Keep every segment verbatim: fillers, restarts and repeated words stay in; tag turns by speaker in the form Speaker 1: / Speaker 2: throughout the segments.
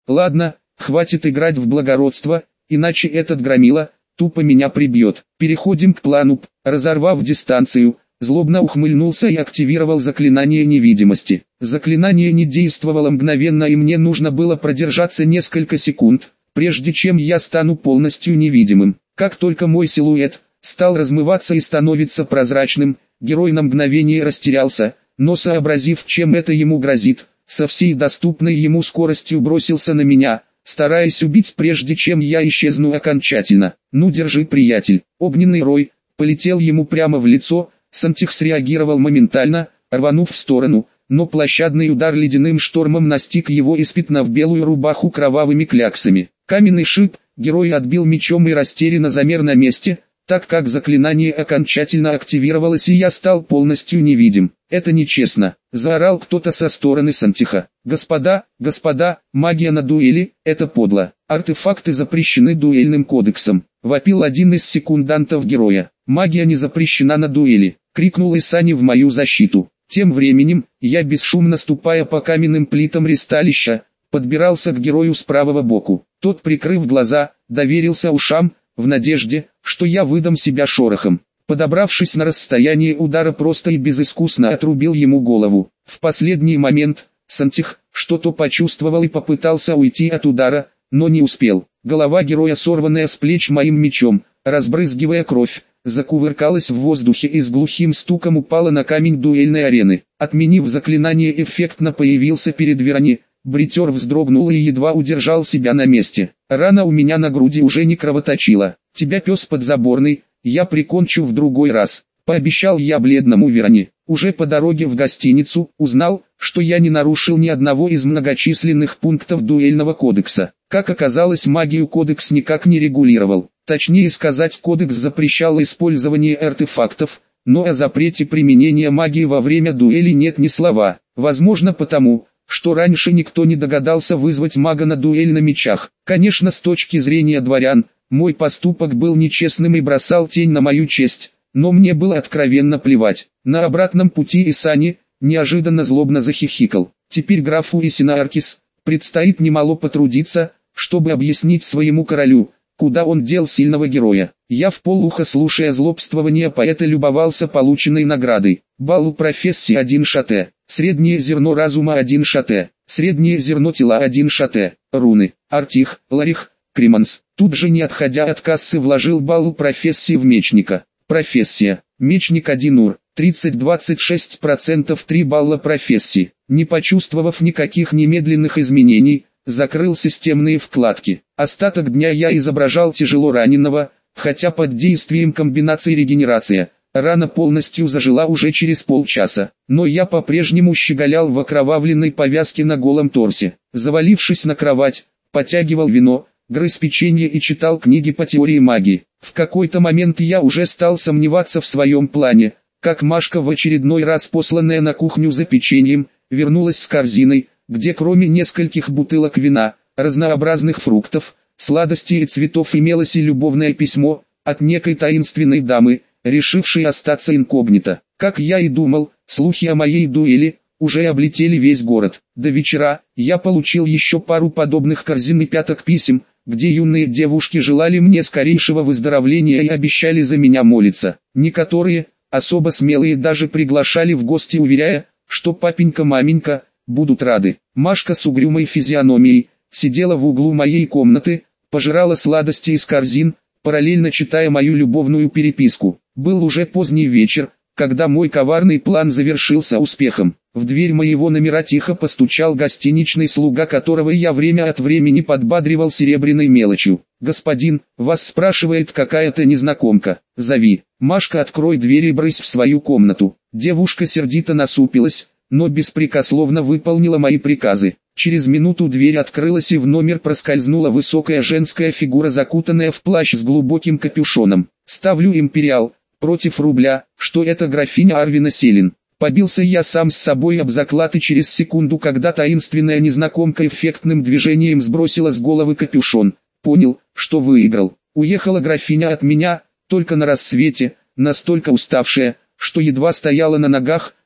Speaker 1: Ладно, хватит играть в благородство, иначе этот громила тупо меня прибьет. Переходим к плану. Разорвав дистанцию, злобно ухмыльнулся и активировал заклинание невидимости. Заклинание не действовало мгновенно, и мне нужно было продержаться несколько секунд, прежде чем я стану полностью невидимым. Как только мой силуэт стал размываться и становиться прозрачным, герой на мгновение растерялся, но сообразив, чем это ему грозит, со всей доступной ему скоростью бросился на меня, стараясь убить прежде чем я исчезну окончательно. «Ну держи, приятель!» Огненный рой полетел ему прямо в лицо. Сантих среагировал моментально, рванув в сторону, но площадный удар ледяным штормом настиг его, испятнав белую рубаху кровавыми кляксами. Каменный шип герой отбил мечом и растерянно замер на месте, так как заклинание окончательно активировалось и я стал полностью невидим. «Это нечестно!» — заорал кто-то со стороны Сантиха. «Господа, господа, магия на дуэли — это подло. Артефакты запрещены дуэльным кодексом», — вопил один из секундантов героя. «Магия не запрещена на дуэли», — крикнул Исани в мою защиту. Тем временем, я, бесшумно ступая по каменным плитам ристалища, подбирался к герою с правого боку. Тот, прикрыв глаза, доверился ушам, в надежде, что я выдам себя шорохом. Подобравшись на расстояние удара, просто и безыскусно отрубил ему голову. В последний момент Сантих что-то почувствовал и попытался уйти от удара, но не успел. Голова героя, сорванная с плеч моим мечом, разбрызгивая кровь, закувыркалась в воздухе и с глухим стуком упала на камень дуэльной арены. Отменив заклинание, эффектно появился перед Верони. Бритер вздрогнул и едва удержал себя на месте. Рана у меня на груди уже не кровоточила. «Тебя, пес подзаборный, я прикончу в другой раз», — пообещал я бледному Верони. Уже по дороге в гостиницу узнал, что я не нарушил ни одного из многочисленных пунктов дуэльного кодекса. Как оказалось, магию кодекс никак не регулировал. Точнее сказать, кодекс запрещал использование артефактов, но о запрете применения магии во время дуэли нет ни слова. Возможно потому, что раньше никто не догадался вызвать мага на дуэль на мечах. Конечно, с точки зрения дворян, мой поступок был нечестным и бросал тень на мою честь, но мне было откровенно плевать. На обратном пути Исани неожиданно злобно захихикал. Теперь графу Исинааркис предстоит немало потрудиться, чтобы объяснить своему королю, куда он дел сильного героя. Я вполуха, слушая злобствование поэта, любовался полученной наградой. Балл профессии один шате, среднее зерно разума один шате, среднее зерно тела один шате, руны, артих, ларих, креманс. Тут же, не отходя от кассы, вложил балл профессии в мечника. Профессия, мечник один ур, тридцать двадцать шесть процентов три балла профессии. Не почувствовав никаких немедленных изменений, закрыл системные вкладки. Остаток дня я изображал тяжело раненого, хотя под действием комбинации регенерация, рана полностью зажила уже через полчаса, но я по-прежнему щеголял в окровавленной повязке на голом торсе. Завалившись на кровать, потягивал вино, грыз печенье и читал книги по теории магии. В какой-то момент я уже стал сомневаться в своем плане, как Машка, в очередной раз посланная на кухню за печеньем, вернулась с корзиной, где кроме нескольких бутылок вина, разнообразных фруктов, сладостей и цветов имелось и любовное письмо от некой таинственной дамы, решившей остаться инкогнито. Как я и думал, слухи о моей дуэли уже облетели весь город. До вечера я получил еще пару подобных корзин и пяток писем, где юные девушки желали мне скорейшего выздоровления и обещали за меня молиться. Некоторые, особо смелые, даже приглашали в гости, уверяя, что папенька-маменька будут рады. Машка с угрюмой физиономией сидела в углу моей комнаты, пожирала сладости из корзин, параллельно читая мою любовную переписку. Был уже поздний вечер, когда мой коварный план завершился успехом. В дверь моего номера тихо постучал гостиничный слуга, которого я время от времени подбадривал серебряной мелочью. «Господин, вас спрашивает какая-то незнакомка. Зови». «Машка, открой дверь и брысь в свою комнату». Девушка сердито насупилась, но беспрекословно выполнила мои приказы. Через минуту дверь открылась и в номер проскользнула высокая женская фигура, закутанная в плащ с глубоким капюшоном. «Ставлю империал против рубля, что это графиня Арвина Селин». Побился я сам с собой об заклад, и через секунду, когда таинственная незнакомка эффектным движением сбросила с головы капюшон, понял, что выиграл. Уехала графиня от меня только на рассвете, настолько уставшая, что едва стояла на ногах,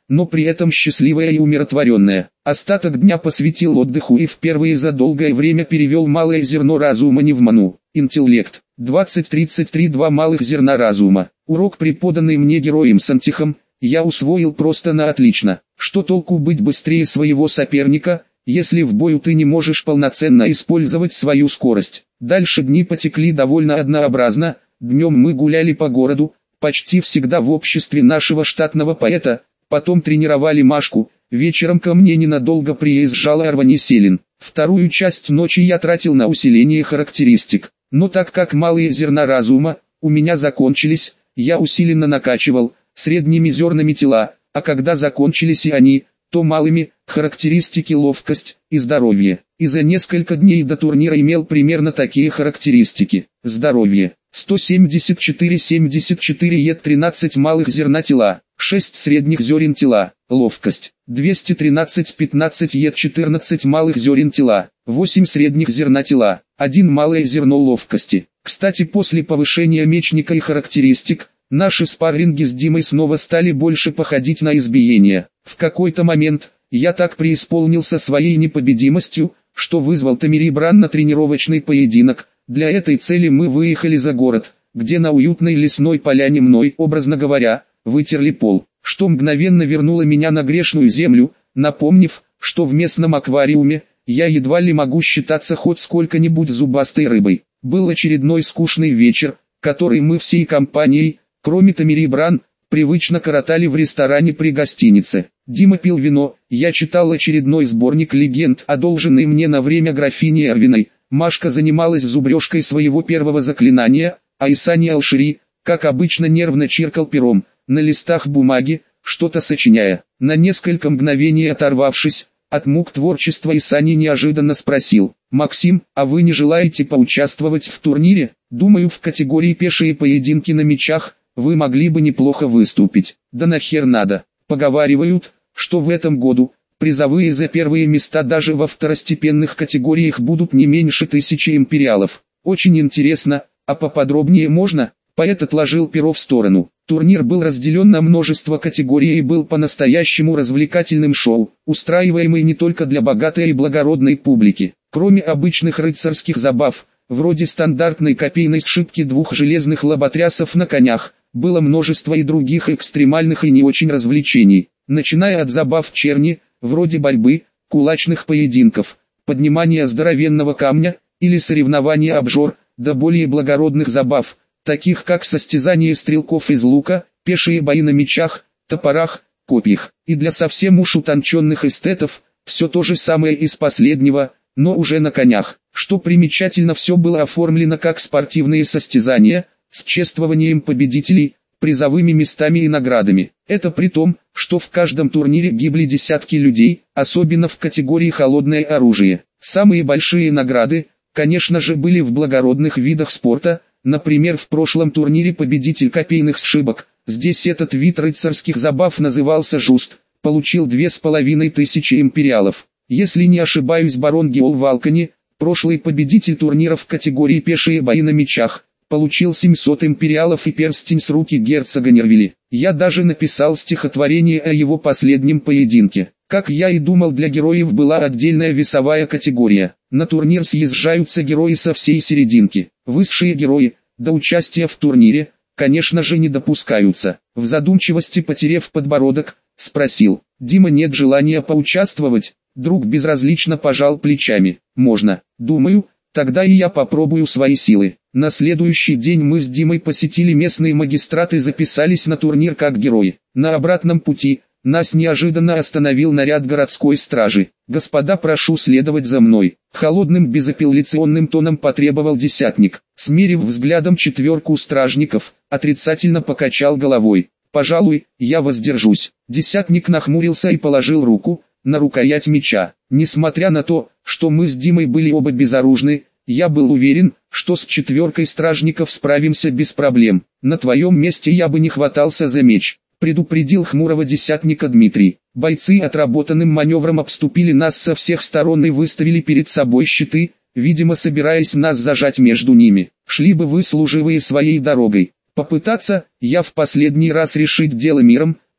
Speaker 1: но при этом счастливая и умиротворенная. Остаток дня посвятил отдыху и впервые за долгое время перевел малое зерно разума не в ману. Интеллект. двадцать тридцать три два малых зерна разума. Урок, преподанный мне героем Сантихом, я усвоил просто на отлично. Что толку быть быстрее своего соперника, если в бою ты не можешь полноценно использовать свою скорость? Дальше дни потекли довольно однообразно. Днем мы гуляли по городу, почти всегда в обществе нашего штатного поэта, потом тренировали Машку, вечером ко мне ненадолго приезжала Арвани Селин. Вторую часть ночи я тратил на усиление характеристик. Но так как малые зерна разума у меня закончились, я усиленно накачивал средними зернами тела, а когда закончились и они, то малыми характеристики ловкость и здоровье. И за несколько дней до турнира имел примерно такие характеристики. Здоровье сто семьдесят четыре семьдесят четыре е тринадцать малых зерна тела, шесть средних зерен тела. Ловкость двести тринадцать пятнадцать е четырнадцать малых зерен тела, восемь средних зерна тела, один малое зерно ловкости. Кстати, после повышения мечника и характеристик, наши спарринги с Димой снова стали больше походить на избиение. В какой-то момент, я так преисполнился своей непобедимостью, что вызвал Тамирибран на тренировочный поединок. Для этой цели мы выехали за город, где на уютной лесной поляне мной, образно говоря, вытерли пол, что мгновенно вернуло меня на грешную землю, напомнив, что в местном аквариуме я едва ли могу считаться хоть сколько-нибудь зубастой рыбой. Был очередной скучный вечер, который мы всей компанией, кроме Тамирибран, привычно коротали в ресторане при гостинице. Дима пил вино, я читал очередной сборник легенд, одолженный мне на время графини Эрвиной. Машка занималась зубрежкой своего первого заклинания, а Исани Алшири, как обычно, нервно чиркал пером на листах бумаги, что-то сочиняя. На несколько мгновений оторвавшись от мук творчества, Исани неожиданно спросил: «Максим, а вы не желаете поучаствовать в турнире? Думаю, в категории пешие поединки на мечах вы могли бы неплохо выступить». «Да нахер надо. Поговаривают, что в этом году призовые за первые места даже во второстепенных категориях будут не меньше тысячи империалов. Очень интересно, а поподробнее можно?» Поэт отложил перо в сторону. Турнир был разделен на множество категорий и был по-настоящему развлекательным шоу, устраиваемый не только для богатой и благородной публики. Кроме обычных рыцарских забав, вроде стандартной копейной сшибки двух железных лоботрясов на конях, было множество и других экстремальных и не очень развлечений, начиная от забав черни, вроде борьбы, кулачных поединков, поднимания здоровенного камня или соревнования обжор, до более благородных забав, таких как состязание стрелков из лука, пешие бои на мечах, топорах, копьях. И для совсем уж утонченных эстетов, все то же самое из последнего, но уже на конях. Что примечательно, все было оформлено как спортивные состязания, с чествованием победителей, призовыми местами и наградами. Это при том, что в каждом турнире гибли десятки людей, особенно в категории холодное оружие. Самые большие награды, конечно же, были в благородных видах спорта. Например, в прошлом турнире победитель копейных сшибок, здесь этот вид рыцарских забав назывался жуст, получил две с половиной тысячи империалов. Если не ошибаюсь, барон Геол Валкани, прошлый победитель турнира в категории пешие бои на мечах, получил семьсот империалов и перстень с руки герцога Нервили. Я даже написал стихотворение о его последнем поединке. Как я и думал, для героев была отдельная весовая категория. На турнир съезжаются герои со всей серединки. Высшие герои, до участия в турнире, конечно же, не допускаются. В задумчивости, потерев подбородок, спросил: «Дима, нет желания поучаствовать?» Друг безразлично пожал плечами. «Можно, думаю, тогда и я попробую свои силы». На следующий день мы с Димой посетили местный магистрат и записались на турнир как герои. На обратном пути нас неожиданно остановил наряд городской стражи. «Господа, прошу следовать за мной», — холодным безапелляционным тоном потребовал десятник. Смерив взглядом четверку стражников, отрицательно покачал головой. «Пожалуй, я воздержусь». Десятник нахмурился и положил руку на рукоять меча. Несмотря на то, что мы с Димой были оба безоружны, я был уверен, что с четверкой стражников справимся без проблем. «На твоем месте я бы не хватался за меч», — предупредил хмурого десятника Дмитрий. Бойцы отработанным маневром обступили нас со всех сторон и выставили перед собой щиты, видимо собираясь нас зажать между ними. «Шли бы вы, служивые, своей дорогой. Попытаться, я в последний раз решить дело миром,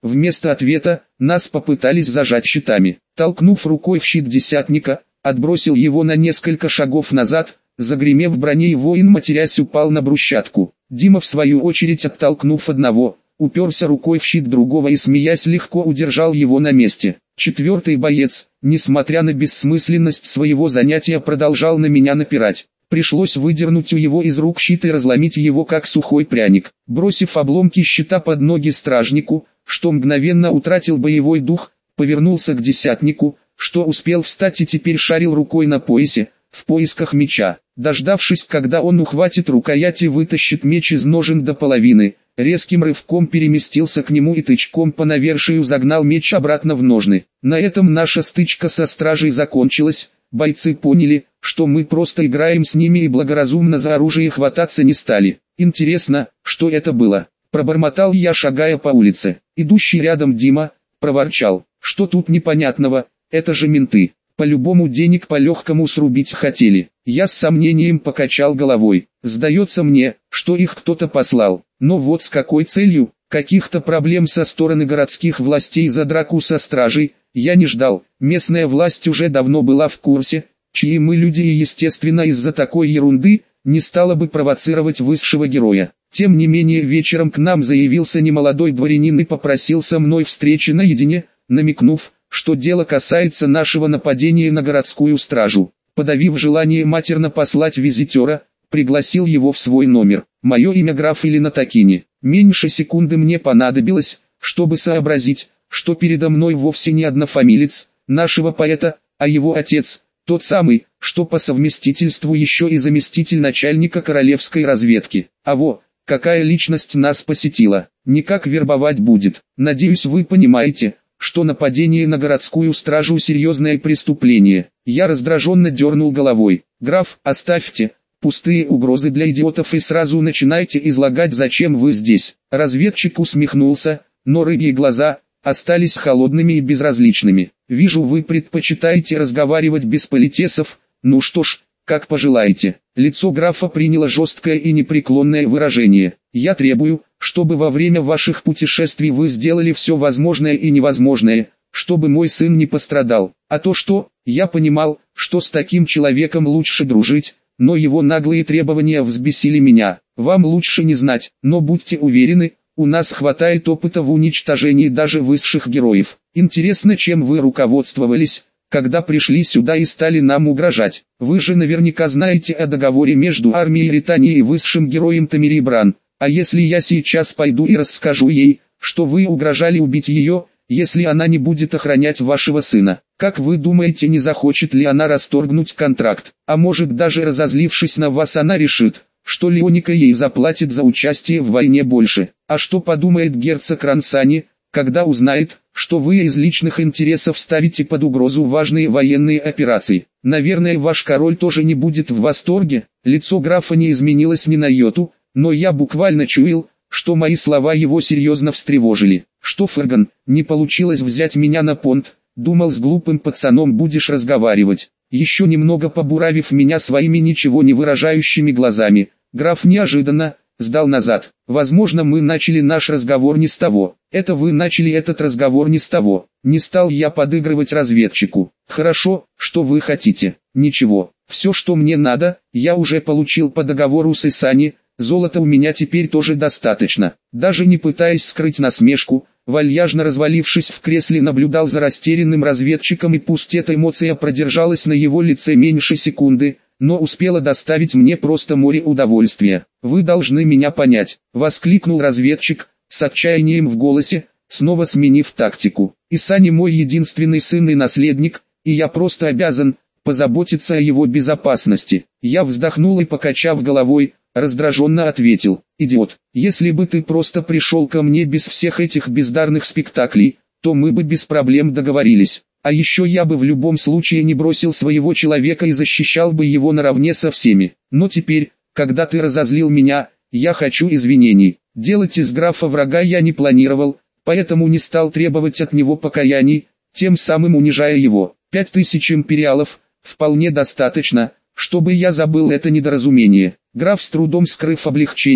Speaker 1: Вместо ответа, нас попытались зажать щитами. Толкнув рукой в щит десятника, отбросил его на несколько шагов назад, загремев броней, воин, матерясь, упал на брусчатку. Дима, в свою очередь, оттолкнув одного, уперся рукой в щит другого и, смеясь, легко удержал его на месте. Четвертый боец, несмотря на бессмысленность своего занятия, продолжал на меня напирать. Пришлось выдернуть у его из рук щит и разломить его как сухой пряник. Бросив обломки щита под ноги стражнику, что мгновенно утратил боевой дух, повернулся к десятнику, что успел встать и теперь шарил рукой на поясе, в поисках меча. Дождавшись, когда он ухватит рукоять и вытащит меч из ножен до половины, резким рывком переместился к нему и тычком по навершию загнал меч обратно в ножны. На этом наша стычка со стражей закончилась. Бойцы поняли, что мы просто играем с ними, и благоразумно за оружие хвататься не стали. Интересно, что это было? Пробормотал я, шагая по улице. Идущий рядом Дима проворчал: что тут непонятного, это же менты. По-любому денег по-легкому срубить хотели. Я с сомнением покачал головой. Сдается мне, что их кто-то послал. Но вот с какой целью? Каких-то проблем со стороны городских властей за драку со стражей я не ждал. Местная власть уже давно была в курсе, чьи мы люди, и естественно из-за такой ерунды не стала бы провоцировать высшего героя. Тем не менее, вечером к нам заявился немолодой дворянин и попросил со мной встречи наедине, намекнув, что дело касается нашего нападения на городскую стражу. Подавив желание матерно послать визитера, пригласил его в свой номер. Мое имя граф Ильина Такини. Меньше секунды мне понадобилось, чтобы сообразить, что передо мной вовсе не однофамилец нашего поэта, а его отец, тот самый, что по совместительству еще и заместитель начальника королевской разведки. А во, какая личность нас посетила, никак вербовать будет. Надеюсь, вы понимаете, что нападение на городскую стражу — серьезное преступление. Я раздраженно дернул головой. Граф, оставьте пустые угрозы для идиотов и сразу начинайте излагать, зачем вы здесь. Разведчик усмехнулся, но рыбьи глаза остались холодными и безразличными. Вижу, вы предпочитаете разговаривать без политесов. Ну что ж, как пожелаете. Лицо графа приняло жесткое и непреклонное выражение. Я требую, чтобы во время ваших путешествий вы сделали все возможное и невозможное, чтобы мой сын не пострадал. А то что, я понимал, что с таким человеком лучше дружить, но его наглые требования взбесили меня. Вам лучше не знать, но будьте уверены, у нас хватает опыта в уничтожении даже высших героев. Интересно, чем вы руководствовались, когда пришли сюда и стали нам угрожать? Вы же наверняка знаете о договоре между армией Ритании и высшим героем Тамири Бран. А если я сейчас пойду и расскажу ей, что вы угрожали убить ее, если она не будет охранять вашего сына? Как вы думаете, не захочет ли она расторгнуть контракт? А может, даже разозлившись на вас, она решит, что Леоника ей заплатит за участие в войне больше? А что подумает герцог Рансани, когда узнает, что вы из личных интересов ставите под угрозу важные военные операции? Наверное, ваш король тоже не будет в восторге. Лицо графа не изменилось ни на йоту, но я буквально чуял, что мои слова его серьезно встревожили. Что, Ферган, не получилось взять меня на понт? Думал, с глупым пацаном будешь разговаривать. Еще немного побуравив меня своими ничего не выражающими глазами, граф неожиданно сдал назад. Возможно, мы начали наш разговор не с того. Это вы начали этот разговор не с того. Не стал я подыгрывать разведчику. Хорошо, что вы хотите? Ничего. Все, что мне надо, я уже получил по договору с Исани. Золота у меня теперь тоже достаточно. Даже не пытаясь скрыть насмешку, вальяжно развалившись в кресле, наблюдал за растерянным разведчиком, и пусть эта эмоция продержалась на его лице меньше секунды, но успела доставить мне просто море удовольствия. «Вы должны меня понять», — воскликнул разведчик, с отчаянием в голосе, снова сменив тактику. «Исани мой единственный сын и наследник, и я просто обязан позаботиться о его безопасности». Я вздохнул и, покачав головой, раздраженно ответил: «Идиот, если бы ты просто пришел ко мне без всех этих бездарных спектаклей, то мы бы без проблем договорились. А еще я бы в любом случае не бросил своего человека и защищал бы его наравне со всеми. Но теперь, когда ты разозлил меня, я хочу извинений. Делать из графа врага я не планировал, поэтому не стал требовать от него покаяний, тем самым унижая его. Пять тысяч империалов вполне достаточно, чтобы я забыл это недоразумение». Граф, с трудом скрыв облегчение,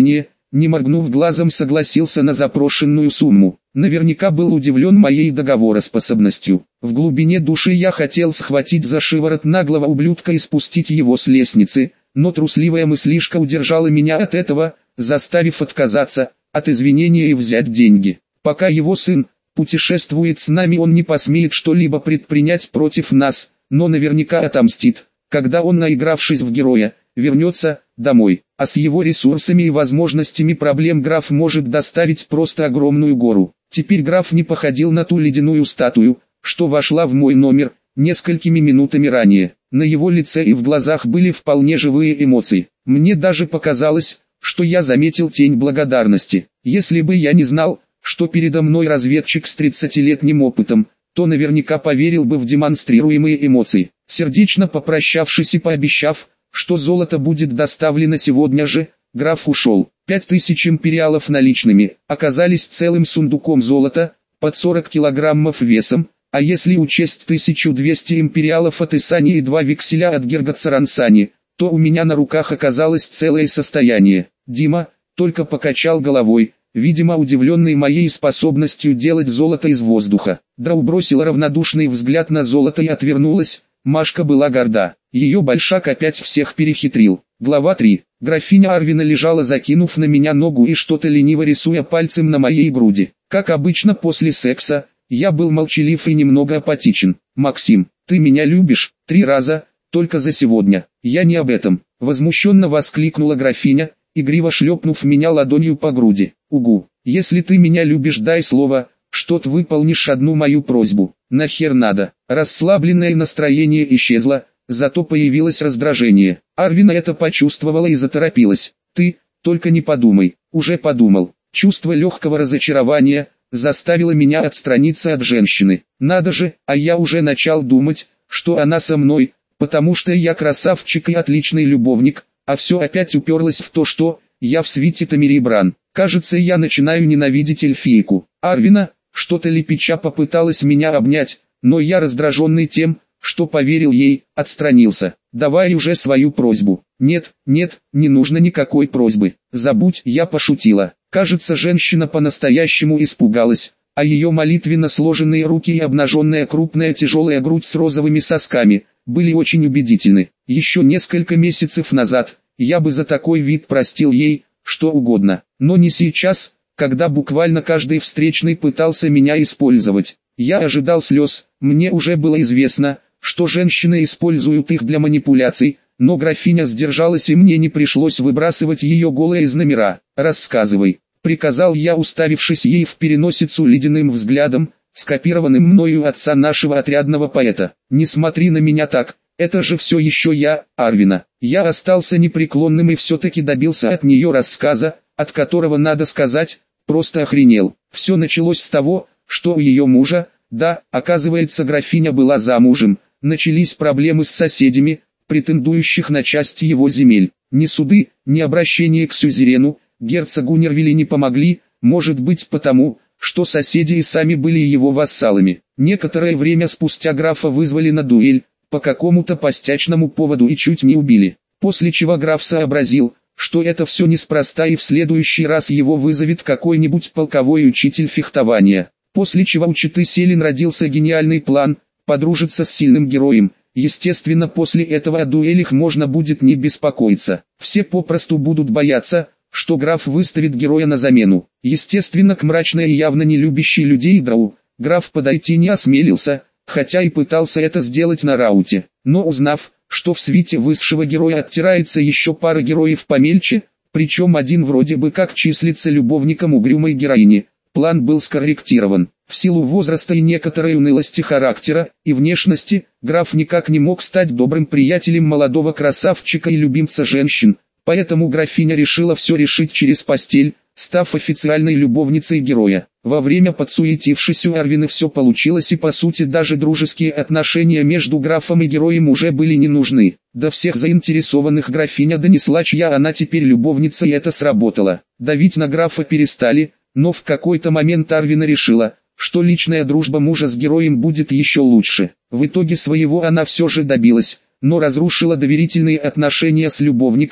Speaker 1: не моргнув глазом, согласился на запрошенную сумму. Наверняка был удивлен моей договороспособностью. В глубине души я хотел схватить за шиворот наглого ублюдка и спустить его с лестницы, но трусливая мыслишка удержала меня от этого, заставив отказаться от извинения и взять деньги. Пока его сын путешествует с нами, он не посмеет что-либо предпринять против нас, но наверняка отомстит, когда он, наигравшись в героя, вернется домой. А с его ресурсами и возможностями проблем граф может доставить просто огромную гору. Теперь граф не походил на ту ледяную статую, что вошла в мой номер несколькими минутами ранее. На его лице и в глазах были вполне живые эмоции. Мне даже показалось, что я заметил тень благодарности. Если бы я не знал, что передо мной разведчик с тридцатилетним опытом, то наверняка поверил бы в демонстрируемые эмоции. Сердечно попрощавшись и пообещав, что золото будет доставлено сегодня же, граф ушел. Пять тысяч империалов наличными оказались целым сундуком золота, под сорок килограммов весом, а если учесть тысячу двести империалов от Исани и два векселя от Гергацарансани, то у меня на руках оказалось целое состояние. Дима только покачал головой, видимо удивленный моей способностью делать золото из воздуха. Драу бросила равнодушный взгляд на золото и отвернулась. Машка была горда. Ее большак опять всех перехитрил. Глава три. Графиня Арвина лежала, закинув на меня ногу и что-то лениво рисуя пальцем на моей груди. Как обычно после секса, я был молчалив и немного апатичен. «Максим, ты меня любишь?» «Три раза, только за сегодня». «Я не об этом», — возмущенно воскликнула графиня, игриво шлепнув меня ладонью по груди. «Угу, если ты меня любишь, дай слово, что ты выполнишь одну мою просьбу». «Нахер надо?» Расслабленное настроение исчезло, зато появилось раздражение. Арвина это почувствовала и заторопилась. «Ты, только не подумай». «Уже подумал». Чувство легкого разочарования заставило меня отстраниться от женщины. Надо же, а я уже начал думать, что она со мной, потому что я красавчик и отличный любовник, а все опять уперлось в то, что я в свите Тамири Бран. Кажется, я начинаю ненавидеть эльфийку. Арвина, что-то лепеча, попыталась меня обнять, но я, раздраженный тем, что поверил ей, отстранился. «Давай уже свою просьбу». «Нет, нет, не нужно никакой просьбы. Забудь», — я пошутила. Кажется, женщина по-настоящему испугалась, а ее молитвенно сложенные руки и обнаженная крупная тяжелая грудь с розовыми сосками были очень убедительны. Еще несколько месяцев назад я бы за такой вид простил ей что угодно, но не сейчас, когда буквально каждый встречный пытался меня использовать. Я ожидал слез, мне уже было известно, что женщины используют их для манипуляций, но графиня сдержалась и мне не пришлось выбрасывать ее голой из номера. «Рассказывай», — приказал я, уставившись ей в переносицу ледяным взглядом, скопированным мною отца нашего отрядного поэта. «Не смотри на меня так, это же все еще я, Арвина». Я остался непреклонным и все-таки добился от нее рассказа, от которого, надо сказать, просто охренел. Все началось с того, что у ее мужа, да, оказывается, графиня была замужем, начались проблемы с соседями, претендующих на часть его земель. Ни суды, ни обращение к сюзерену, герцогу Нервили не помогли, может быть потому, что соседи и сами были его вассалами. Некоторое время спустя графа вызвали на дуэль, по какому-то пустячному поводу и чуть не убили. После чего граф сообразил, что это все неспроста и в следующий раз его вызовет какой-нибудь полковой учитель фехтования. После чего у четы Селин родился гениальный план – подружиться с сильным героем. Естественно, после этого о дуэлях можно будет не беспокоиться. Все попросту будут бояться, что граф выставит героя на замену. Естественно, к мрачной и явно не любящей людей Драу, граф подойти не осмелился, хотя и пытался это сделать на рауте. Но узнав, что в свите высшего героя оттирается еще пара героев помельче, причем один вроде бы как числится любовником угрюмой героини, план был скорректирован. В силу возраста и некоторой унылости характера и внешности, граф никак не мог стать добрым приятелем молодого красавчика и любимца женщин, поэтому графиня решила все решить через постель, став официальной любовницей героя. Во время подсуетившись у Арвины все получилось, и по сути даже дружеские отношения между графом и героем уже были не нужны. До всех заинтересованных графиня донесла, чья она теперь любовница, и это сработало. Давить на графа перестали, но в какой-то момент Арвина решила, что личная дружба мужа с героем будет еще лучше. В итоге своего она все же добилась, но разрушила доверительные отношения с любовников,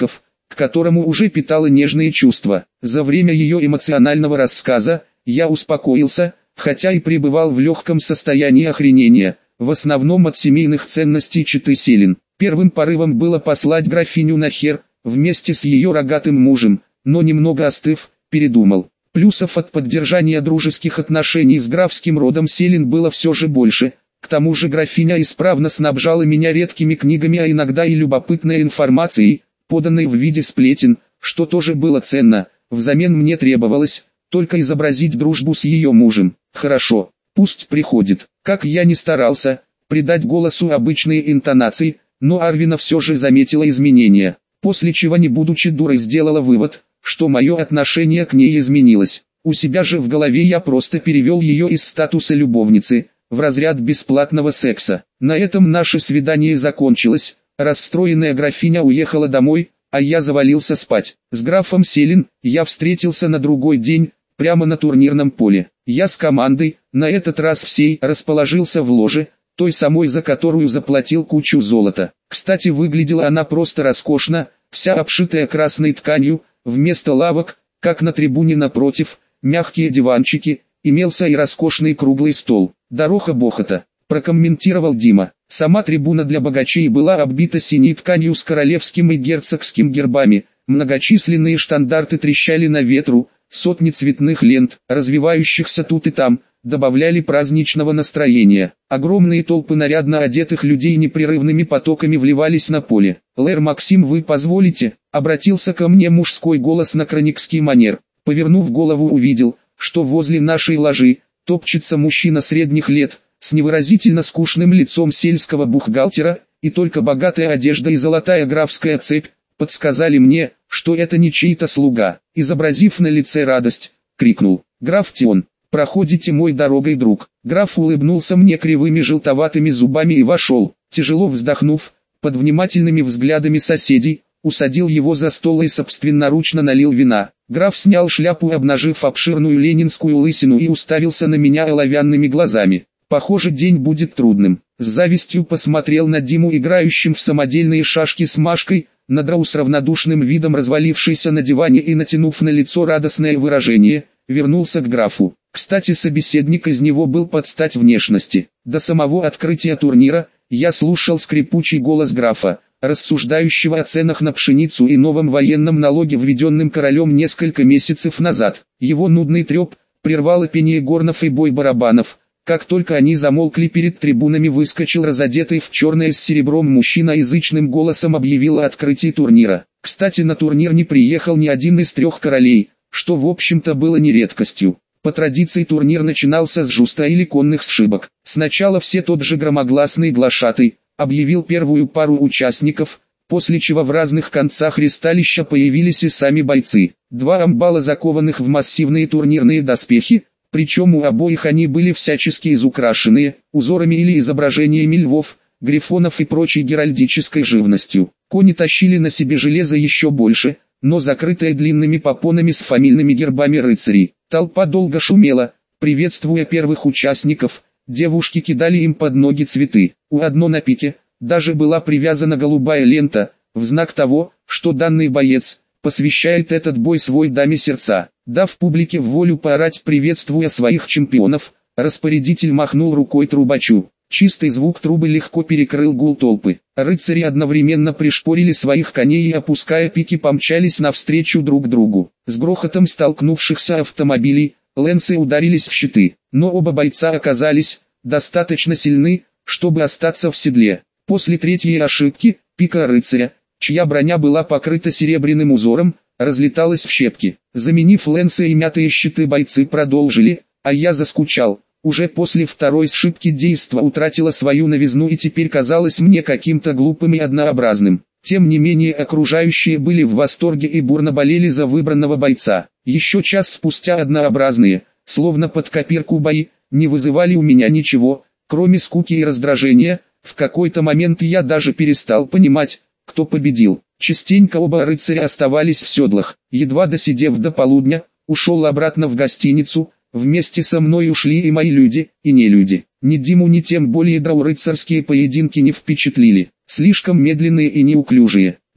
Speaker 1: к которому уже питала нежные чувства. За время ее эмоционального рассказа я успокоился, хотя и пребывал в легком состоянии охренения, в основном от семейных ценностей четы Селин. Первым порывом было послать графиню нахер, вместе с ее рогатым мужем, но немного остыв, передумал. Плюсов от поддержания дружеских отношений с графским родом Селин было все же больше. К тому же графиня исправно снабжала меня редкими книгами, а иногда и любопытной информацией, поданной в виде сплетен, что тоже было ценно. Взамен мне требовалось только изобразить дружбу с ее мужем. Хорошо, пусть приходит. Как я ни старался придать голосу обычные интонации, но Арвина все же заметила изменения, после чего, не будучи дурой, сделала вывод, что мое отношение к ней изменилось. У себя же в голове я просто перевел ее из статуса любовницы в разряд бесплатного секса. На этом наше свидание закончилось, расстроенная графиня уехала домой, а я завалился спать. С графом Селин я встретился на другой день, прямо на турнирном поле. Я с командой, на этот раз всей, расположился в ложе, той самой, за которую заплатил кучу золота. Кстати, выглядела она просто роскошно, вся обшитая красной тканью, вместо лавок, как на трибуне напротив, мягкие диванчики, имелся и роскошный круглый стол. «Дорога бохота», прокомментировал Дима. Сама трибуна для богачей была оббита синей тканью с королевским и герцогским гербами, многочисленные штандарты трещали на ветру, сотни цветных лент, развивающихся тут и там, добавляли праздничного настроения. Огромные толпы нарядно одетых людей непрерывными потоками вливались на поле. «Лэр Максим, вы позволите?» — обратился ко мне мужской голос на краникский манер. Повернув голову, увидел, что возле нашей ложи топчется мужчина средних лет, с невыразительно скучным лицом сельского бухгалтера, и только богатая одежда и золотая графская цепь подсказали мне, что это не чей-то слуга. Изобразив на лице радость, крикнул: «Граф Тион, проходите мой дорогой, друг». Граф улыбнулся мне кривыми желтоватыми зубами и вошел. Тяжело вздохнув, под внимательными взглядами соседей, усадил его за стол и собственноручно налил вина. Граф снял шляпу, обнажив обширную ленинскую лысину, и уставился на меня оловянными глазами. «Похоже, день будет трудным». С завистью посмотрел на Диму, играющим в самодельные шашки с Машкой, на Драу с равнодушным видом развалившийся на диване, и, натянув на лицо радостное выражение, вернулся к графу. Кстати, собеседник из него был под стать внешности. До самого открытия турнира я слушал скрипучий голос графа, рассуждающего о ценах на пшеницу и новом военном налоге, введенном королем несколько месяцев назад. Его нудный треп прервало пение горнов и бой барабанов. Как только они замолкли, перед трибунами выскочил разодетый в черное с серебром мужчина, язычным голосом объявил о открытии турнира. Кстати, на турнир не приехал ни один из трех королей, что в общем-то было не редкостью. По традиции турнир начинался с жуста или конных сшибок. Сначала все тот же громогласный глашатый объявил первую пару участников, после чего в разных концах ристалища появились и сами бойцы. Два амбала, закованных в массивные турнирные доспехи, причем у обоих они были всячески изукрашенные, узорами или изображениями львов, грифонов и прочей геральдической живностью. Кони тащили на себе железо еще больше, но закрытое длинными попонами с фамильными гербами рыцарей. Толпа долго шумела, приветствуя первых участников, девушки кидали им под ноги цветы. У одной на пике даже была привязана голубая лента, в знак того, что данный боец посвящает этот бой свой даме сердца. Дав публике в волю поорать, приветствуя своих чемпионов, распорядитель махнул рукой трубачу. Чистый звук трубы легко перекрыл гул толпы. Рыцари одновременно пришпорили своих коней и, опуская пики, помчались навстречу друг другу. С грохотом столкнувшихся автомобилей, лэнсы ударились в щиты, но оба бойца оказались достаточно сильны, чтобы остаться в седле. После третьей ошибки, пика рыцаря, чья броня была покрыта серебряным узором, разлеталась в щепки. Заменив лэнсы и мятые щиты, бойцы продолжили, а я заскучал. Уже после второй сшибки действо утратило свою новизну и теперь казалось мне каким-то глупым и однообразным. Тем не менее, окружающие были в восторге и бурно болели за выбранного бойца. Еще час спустя однообразные, словно под копирку бои, не вызывали у меня ничего, кроме скуки и раздражения. В какой-то момент я даже перестал понимать, кто победил. Частенько оба рыцаря оставались в седлах. Едва досидев до полудня, ушел обратно в гостиницу. Вместе со мной ушли и мои люди, и не люди. Ни Диму, ни тем более Драу рыцарские поединки не впечатлили. Слишком медленные и неуклюжие.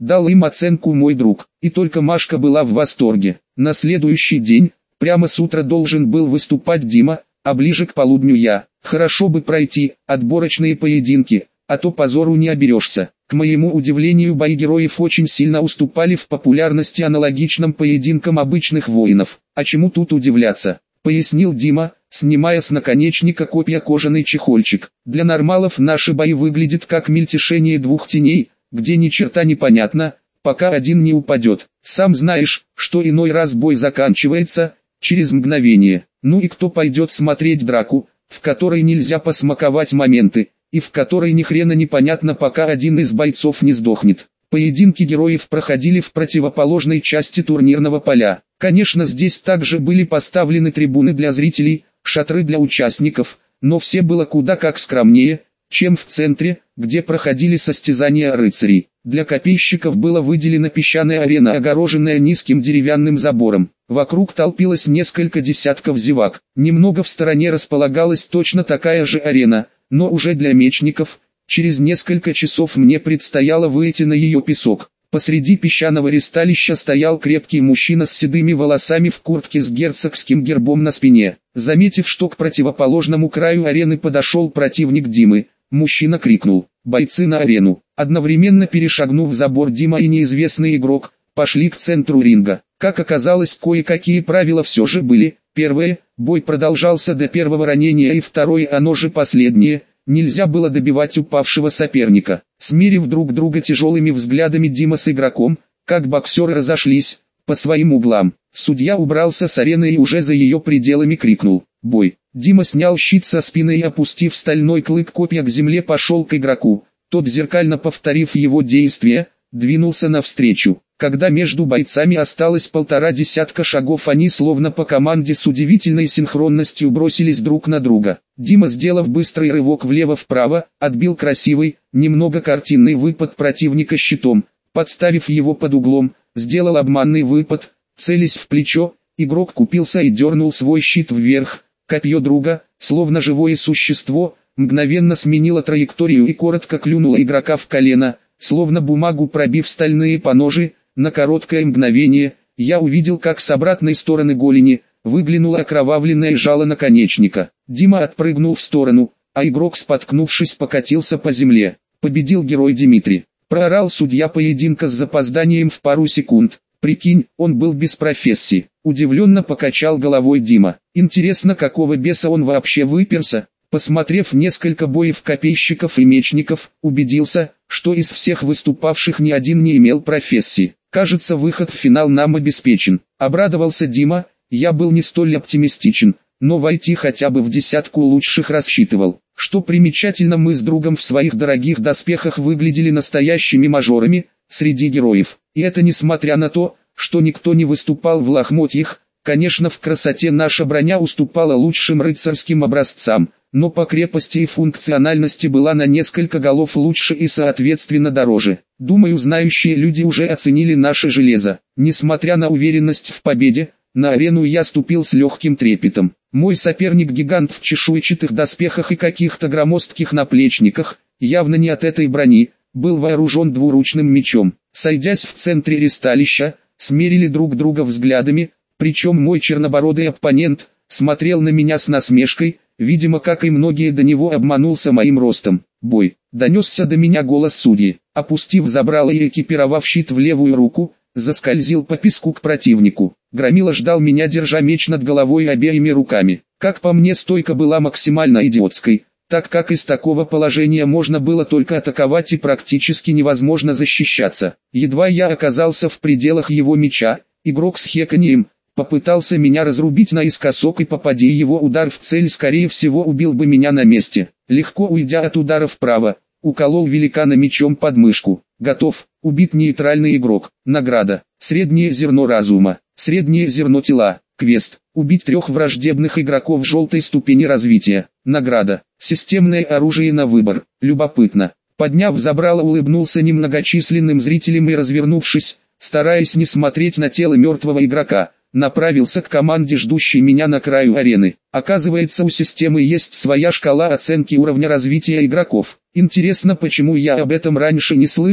Speaker 1: Дал им оценку мой друг, и только Машка была в восторге. На следующий день, прямо с утра должен был выступать Дима, а ближе к полудню я. Хорошо бы пройти отборочные поединки, а то позору не оберешься. К моему удивлению, бои героев очень сильно уступали в популярности аналогичным поединкам обычных воинов. А чему тут удивляться? Пояснил Дима, снимая с наконечника копья кожаный чехольчик. Для нормалов наши бои выглядят как мельтешение двух теней, где ни черта не понятно, пока один не упадет. Сам знаешь, что иной раз бой заканчивается через мгновение. Ну и кто пойдет смотреть драку, в которой нельзя посмаковать моменты, и в которой ни хрена непонятно, пока один из бойцов не сдохнет. Поединки героев проходили в противоположной части турнирного поля. Конечно, здесь также были поставлены трибуны для зрителей, шатры для участников, но все было куда как скромнее, чем в центре, где проходили состязания рыцарей. Для копейщиков была выделена песчаная арена, огороженная низким деревянным забором. Вокруг толпилось несколько десятков зевак. Немного в стороне располагалась точно такая же арена, но уже для мечников. Через несколько часов мне предстояло выйти на ее песок. Посреди песчаного ристалища стоял крепкий мужчина с седыми волосами в куртке с герцогским гербом на спине. Заметив, что к противоположному краю арены подошел противник Димы, мужчина крикнул: «Бойцы на арену!». Одновременно перешагнув забор, Дима и неизвестный игрок пошли к центру ринга. Как оказалось, кое-какие правила все же были. Первое, бой продолжался до первого ранения, и второе, оно же последнее, нельзя было добивать упавшего соперника. Смирив друг друга тяжелыми взглядами, Дима с игроком, как боксеры, разошлись по своим углам. Судья убрался с арены и уже за ее пределами крикнул: «Бой!». Дима снял щит со спины и, опустив стальной клык копья к земле, пошел к игроку. Тот, зеркально повторив его действия, двинулся навстречу. Когда между бойцами осталось полтора десятка шагов, они словно по команде с удивительной синхронностью бросились друг на друга. Дима, сделав быстрый рывок влево-вправо, отбил красивый, немного картинный выпад противника щитом, подставив его под углом, сделал обманный выпад, целясь в плечо. Игрок купился и дернул свой щит вверх. Копье друга, словно живое существо, мгновенно сменило траекторию и коротко клюнуло игрока в колено, словно бумагу пробив стальные поножи. На короткое мгновение я увидел, как с обратной стороны голени выглянуло окровавленное жало наконечника. Дима отпрыгнул в сторону, а игрок, споткнувшись, покатился по земле. Победил герой Дмитрий. Проорал судья поединка с запозданием в пару секунд. Прикинь, он был без профессии. Удивленно покачал головой Дима. Интересно, какого беса он вообще выперся? Посмотрев несколько боев копейщиков и мечников, убедился, что из всех выступавших ни один не имел профессии. Кажется, выход в финал нам обеспечен. Обрадовался Дима. Я был не столь оптимистичен, но войти хотя бы в десятку лучших рассчитывал. Что примечательно, мы с другом в своих дорогих доспехах выглядели настоящими мажорами среди героев. И это несмотря на то, что никто не выступал в лохмотьях. Конечно, в красоте наша броня уступала лучшим рыцарским образцам, но по крепости и функциональности была на несколько голов лучше и соответственно дороже. Думаю, знающие люди уже оценили наше железо. Несмотря на уверенность в победе, на арену я ступил с легким трепетом. Мой соперник-гигант в чешуйчатых доспехах и каких-то громоздких наплечниках, явно не от этой брони, был вооружен двуручным мечом. Сойдясь в центре ристалища, смерили друг друга взглядами, причем мой чернобородый оппонент смотрел на меня с насмешкой, видимо, как и многие до него, обманулся моим ростом. Бой. Донесся до меня голос судьи. Опустив забрало и экипировав щит в левую руку, заскользил по песку к противнику. Громила ждал меня, держа меч над головой обеими руками. Как по мне, стойка была максимально идиотской, так как из такого положения можно было только атаковать и практически невозможно защищаться. Едва я оказался в пределах его меча, игрок с хеканьем попытался меня разрубить наискосок, и попади его удар в цель, скорее всего убил бы меня на месте. Легко уйдя от удара вправо, уколол великана мечом под мышку. Готов. Убит нейтральный игрок. Награда. Среднее зерно разума. Среднее зерно тела. Квест. Убить трех враждебных игроков желтой ступени развития. Награда. Системное оружие на выбор. Любопытно. Подняв забрало, улыбнулся немногочисленным зрителям и, развернувшись, стараясь не смотреть на тело мертвого игрока, направился к команде, ждущей меня на краю арены. Оказывается, у системы есть своя шкала оценки уровня развития игроков. Интересно, почему я об этом раньше не слышал?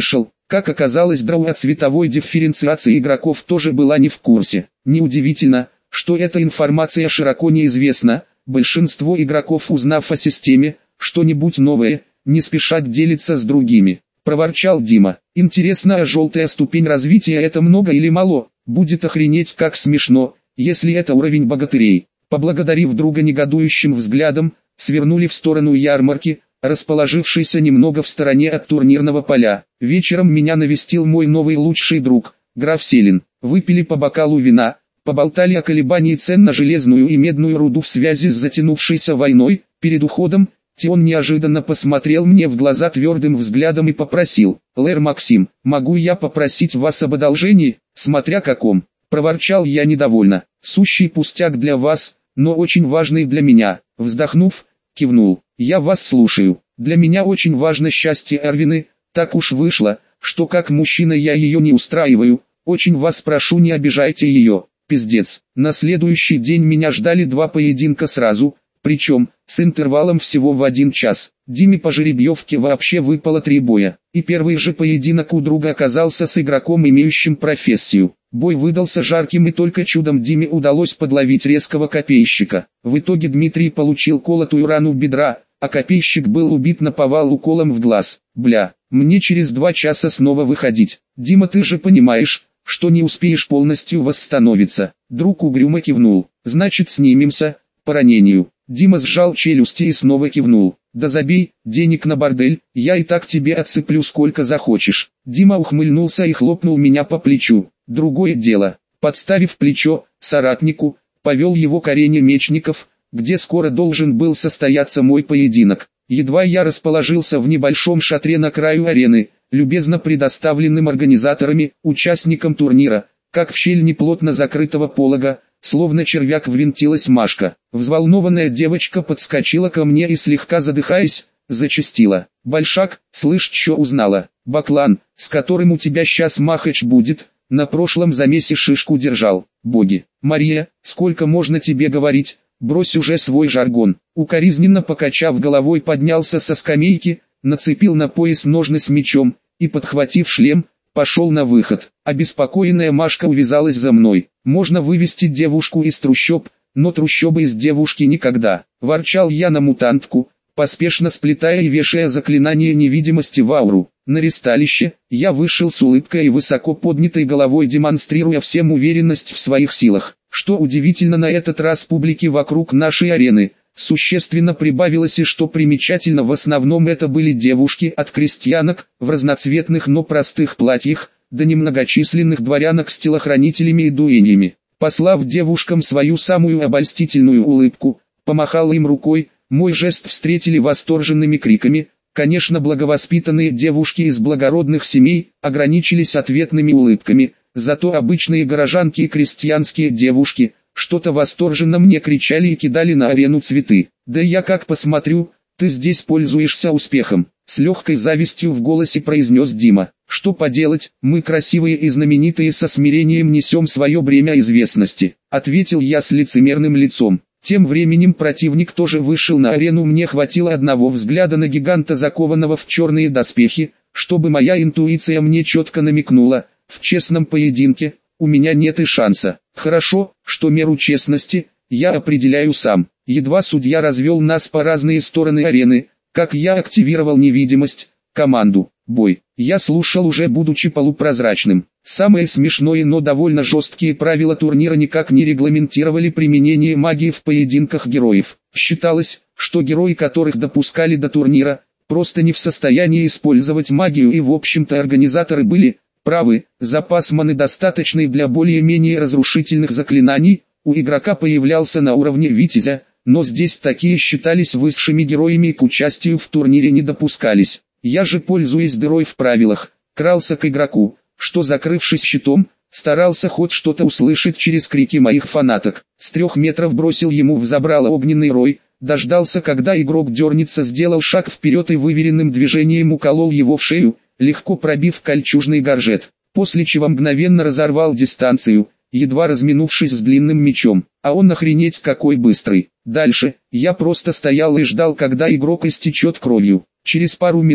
Speaker 1: Как оказалось, драу о цветовой дифференциации игроков тоже была не в курсе. Неудивительно, что эта информация широко неизвестна. Большинство игроков, узнав о системе что-нибудь новое, не спешат делиться с другими. Проворчал Дима. Интересно, а желтая ступень развития — это много или мало? Будет охренеть как смешно, если это уровень богатырей. Поблагодарив друга негодующим взглядом, свернули в сторону ярмарки, расположившейся немного в стороне от турнирного поля. Вечером меня навестил мой новый лучший друг, граф Селин. Выпили по бокалу вина, поболтали о колебании цен на железную и медную руду в связи с затянувшейся войной. Перед уходом, Тион неожиданно посмотрел мне в глаза твердым взглядом и попросил: «Лэр Максим, могу я попросить вас об одолжении, смотря каком?» Проворчал я недовольно. «Сущий пустяк для вас, но очень важный для меня». Вздохнув, кивнул. «Я вас слушаю. Для меня очень важно счастье Эрвины, так уж вышло, что как мужчина я ее не устраиваю, очень вас прошу, не обижайте ее». Пиздец. На следующий день меня ждали два поединка сразу, причем, с интервалом всего в один час. Диме по жеребьевке вообще выпало три боя, и первый же поединок у друга оказался с игроком, имеющим профессию. Бой выдался жарким, и только чудом Диме удалось подловить резкого копейщика. В итоге Дмитрий получил колотую рану бедра, а копейщик был убит наповал уколом в глаз. Бля, мне через два часа снова выходить. Дима, ты же понимаешь, что не успеешь полностью восстановиться. Друг угрюмо кивнул. Значит, снимемся, по ранению. Дима сжал челюсти и снова кивнул. Да забей, денег на бордель, я и так тебе отсыплю сколько захочешь. Дима ухмыльнулся и хлопнул меня по плечу. Другое дело. Подставив плечо соратнику, повел его к арене мечников, где скоро должен был состояться мой поединок. Едва я расположился в небольшом шатре на краю арены, любезно предоставленным организаторами, участникам турнира, как в щель неплотно закрытого полога, словно червяк, ввинтилась Машка. Взволнованная девочка подскочила ко мне и, слегка задыхаясь, зачастила: «Большак, слышь, чё узнала? Баклан, с которым у тебя сейчас махач будет, на прошлом замесе шишку держал. Боги. Мария, сколько можно тебе говорить? Брось уже свой жаргон». Укоризненно покачав головой, поднялся со скамейки, нацепил на пояс ножны с мечом и, подхватив шлем, пошел на выход. Обеспокоенная Машка увязалась за мной. «Можно вывести девушку из трущоб, но трущобы из девушки никогда», – ворчал я на мутантку, поспешно сплетая и вешая заклинание невидимости в ауру. На ристалище я вышел с улыбкой и высоко поднятой головой, демонстрируя всем уверенность в своих силах. Что удивительно, на этот раз публики вокруг нашей арены существенно прибавилось, и что примечательно, в основном это были девушки, от крестьянок в разноцветных, но простых платьях, до немногочисленных дворянок с телохранителями и дуэньями. Послав девушкам свою самую обольстительную улыбку, помахал им рукой. Мой жест встретили восторженными криками. Конечно, благовоспитанные девушки из благородных семей ограничились ответными улыбками, зато обычные горожанки и крестьянские девушки что-то восторженно мне кричали и кидали на арену цветы. «Да я как посмотрю, ты здесь пользуешься успехом», — с легкой завистью в голосе произнес Дима. «Что поделать, мы красивые и знаменитые, со смирением несем свое бремя известности», — ответил я с лицемерным лицом. Тем временем противник тоже вышел на арену. Мне хватило одного взгляда на гиганта, закованного в черные доспехи, чтобы моя интуиция мне четко намекнула: в честном поединке у меня нет и шанса. Хорошо, что меру честности я определяю сам. Едва судья развел нас по разные стороны арены, как я активировал невидимость, команду «Бой». Я слушал, уже будучи полупрозрачным. Самое смешное, но довольно жесткие правила турнира никак не регламентировали применение магии в поединках героев. Считалось, что герои, которых допускали до турнира, просто не в состоянии использовать магию, и в общем-то организаторы были правы. Запас маны, достаточный для более-менее разрушительных заклинаний, у игрока появлялся на уровне Витязя, но здесь такие считались высшими героями и к участию в турнире не допускались. Я же, пользуясь дырой в правилах, крался к игроку, что, закрывшись щитом, старался хоть что-то услышать через крики моих фанаток. С трех метров бросил ему в забрало огненный рой, дождался, когда игрок дернется, сделал шаг вперед и выверенным движением уколол его в шею, легко пробив кольчужный горжет, после чего мгновенно разорвал дистанцию, едва разминувшись с длинным мечом. А он охренеть какой быстрый. Дальше, я просто стоял и ждал, когда игрок истечет кровью. Через пару минут,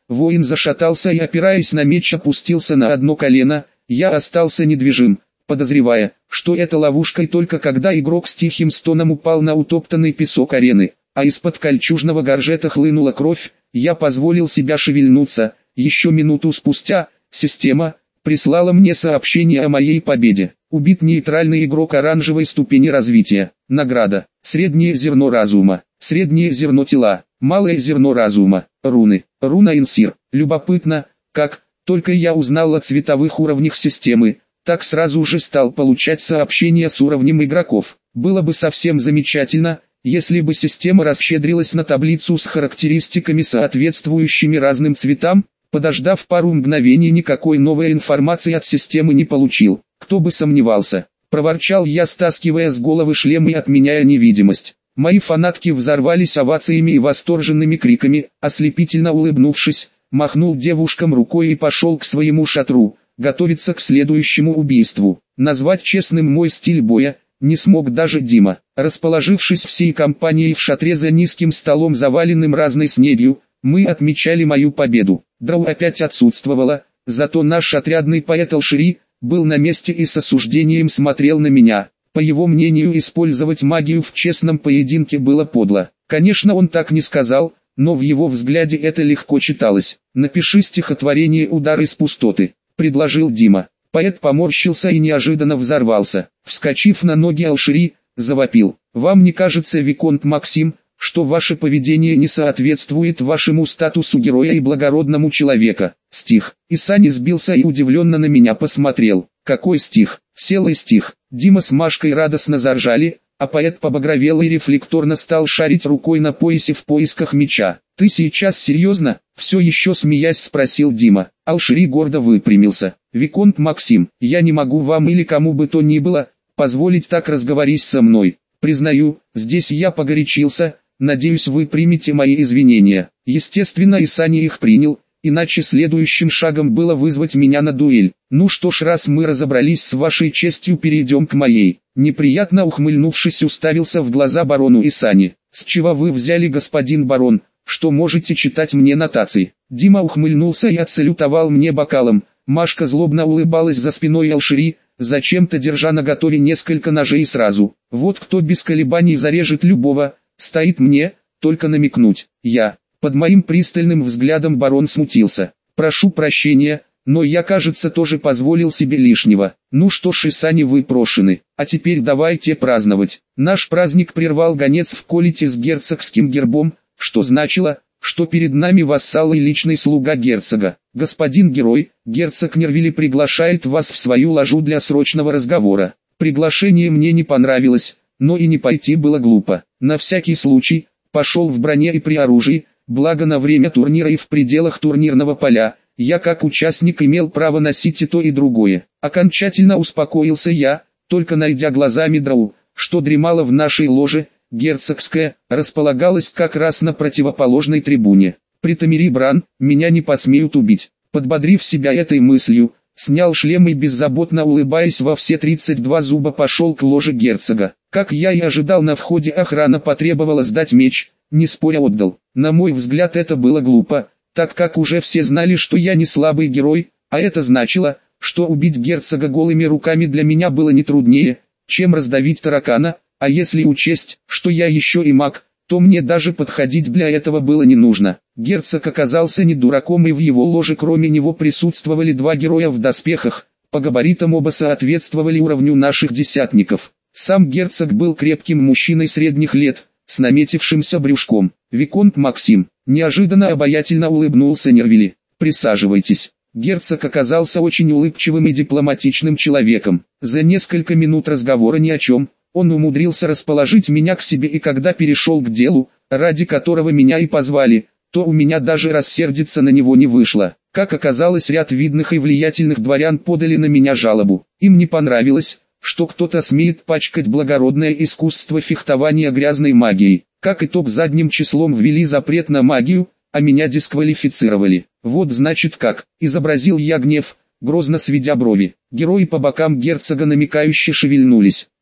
Speaker 1: Воин зашатался и, опираясь на меч, опустился на одно колено. Я остался недвижим, подозревая, что это ловушка, и только когда игрок с тихим стоном упал на утоптанный песок арены, а из-под кольчужного горжета хлынула кровь, я позволил себя шевельнуться. Еще минуту спустя, система прислала мне сообщение о моей победе. Убит нейтральный игрок оранжевой ступени развития. Награда: среднее зерно разума, среднее зерно тела, малое зерно разума. Руны. Руна Инсир. Любопытно, как только я узнал о цветовых уровнях системы, так сразу же стал получать сообщения с уровнем игроков. Было бы совсем замечательно, если бы система расщедрилась на таблицу с характеристиками, соответствующими разным цветам. Подождав пару мгновений, никакой новой информации от системы не получил. Кто бы сомневался, проворчал я, стаскивая с головы шлем и отменяя невидимость. Мои фанатки взорвались овациями и восторженными криками. Ослепительно улыбнувшись, махнул девушкам рукой и пошел к своему шатру, готовиться к следующему убийству. Назвать честным мой стиль боя не смог даже Дима. Расположившись всей компанией в шатре за низким столом, заваленным разной снедью, мы отмечали мою победу. Драу опять отсутствовала, зато наш отрядный поэт Алшири был на месте и с осуждением смотрел на меня. По его мнению, использовать магию в честном поединке было подло. Конечно, он так не сказал, но в его взгляде это легко читалось. «Напиши стихотворение «Удар из пустоты», — предложил Дима. Поэт поморщился и неожиданно взорвался. Вскочив на ноги, Алшири завопил: «Вам не кажется, виконт Максим, что ваше поведение не соответствует вашему статусу героя и благородному человека?» Стих. Исани сбился и удивленно на меня посмотрел. «Какой стих?» Сел и стих. Дима с Машкой радостно заржали, а поэт побагровел и рефлекторно стал шарить рукой на поясе в поисках меча. «Ты сейчас серьезно?» — все еще смеясь спросил Дима. Алшири гордо выпрямился. «Виконт Максим, я не могу вам или кому бы то ни было позволить так разговорить со мной. Признаю, здесь я погорячился, надеюсь, вы примете мои извинения». Естественно, Исани их принял, иначе следующим шагом было вызвать меня на дуэль. «Ну что ж, раз мы разобрались с вашей честью, перейдем к моей». Неприятно ухмыльнувшись, уставился в глаза барону Исани. «С чего вы взяли, господин барон, что можете читать мне нотации?» Дима ухмыльнулся и отсалютовал мне бокалом. Машка злобно улыбалась за спиной Алшири, зачем-то держа наготове несколько ножей сразу. «Вот кто без колебаний зарежет любого, стоит мне только намекнуть». Я. Под моим пристальным взглядом барон смутился. «Прошу прощения, но я, кажется, тоже позволил себе лишнего. Ну что ж, Исани, вы прошены. А теперь давайте праздновать». Наш праздник прервал гонец в колите с герцогским гербом, что значило, что перед нами вассал и личный слуга герцога. «Господин герой, герцог Нервили приглашает вас в свою ложу для срочного разговора». Приглашение мне не понравилось, но и не пойти было глупо. На всякий случай пошел в броне и при оружии, благо на время турнира и в пределах турнирного поля я как участник имел право носить и то и другое. Окончательно успокоился я, только найдя глазами Драу, что дремала в нашей ложе. Герцогская располагалась как раз на противоположной трибуне. При Тамири Бран меня не посмеют убить. Подбодрив себя этой мыслью, снял шлем и, беззаботно улыбаясь во все тридцать два зуба, пошел к ложе герцога. Как я и ожидал, на входе охрана потребовала сдать меч, не споря отдал. На мой взгляд, это было глупо, так как уже все знали, что я не слабый герой, а это значило, что убить герцога голыми руками для меня было не труднее, чем раздавить таракана. А если учесть, что я еще и маг, то мне даже подходить для этого было не нужно. Герцог оказался не дураком, и в его ложе кроме него присутствовали два героя в доспехах, по габаритам оба соответствовали уровню наших десятников. Сам герцог был крепким мужчиной средних лет, с наметившимся брюшком. «Виконт Максим», неожиданно обаятельно улыбнулся Нервили. «Присаживайтесь». Герцог оказался очень улыбчивым и дипломатичным человеком. За несколько минут разговора ни о чем, он умудрился расположить меня к себе, и когда перешел к делу, ради которого меня и позвали, то у меня даже рассердиться на него не вышло. Как оказалось, ряд видных и влиятельных дворян подали на меня жалобу. Им не понравилось, что кто-то смеет пачкать благородное искусство фехтования грязной магией. Как итог, задним числом ввели запрет на магию, а меня дисквалифицировали. «Вот значит как», — изобразил я гнев, грозно сведя брови. Герои по бокам герцога намекающе шевельнулись.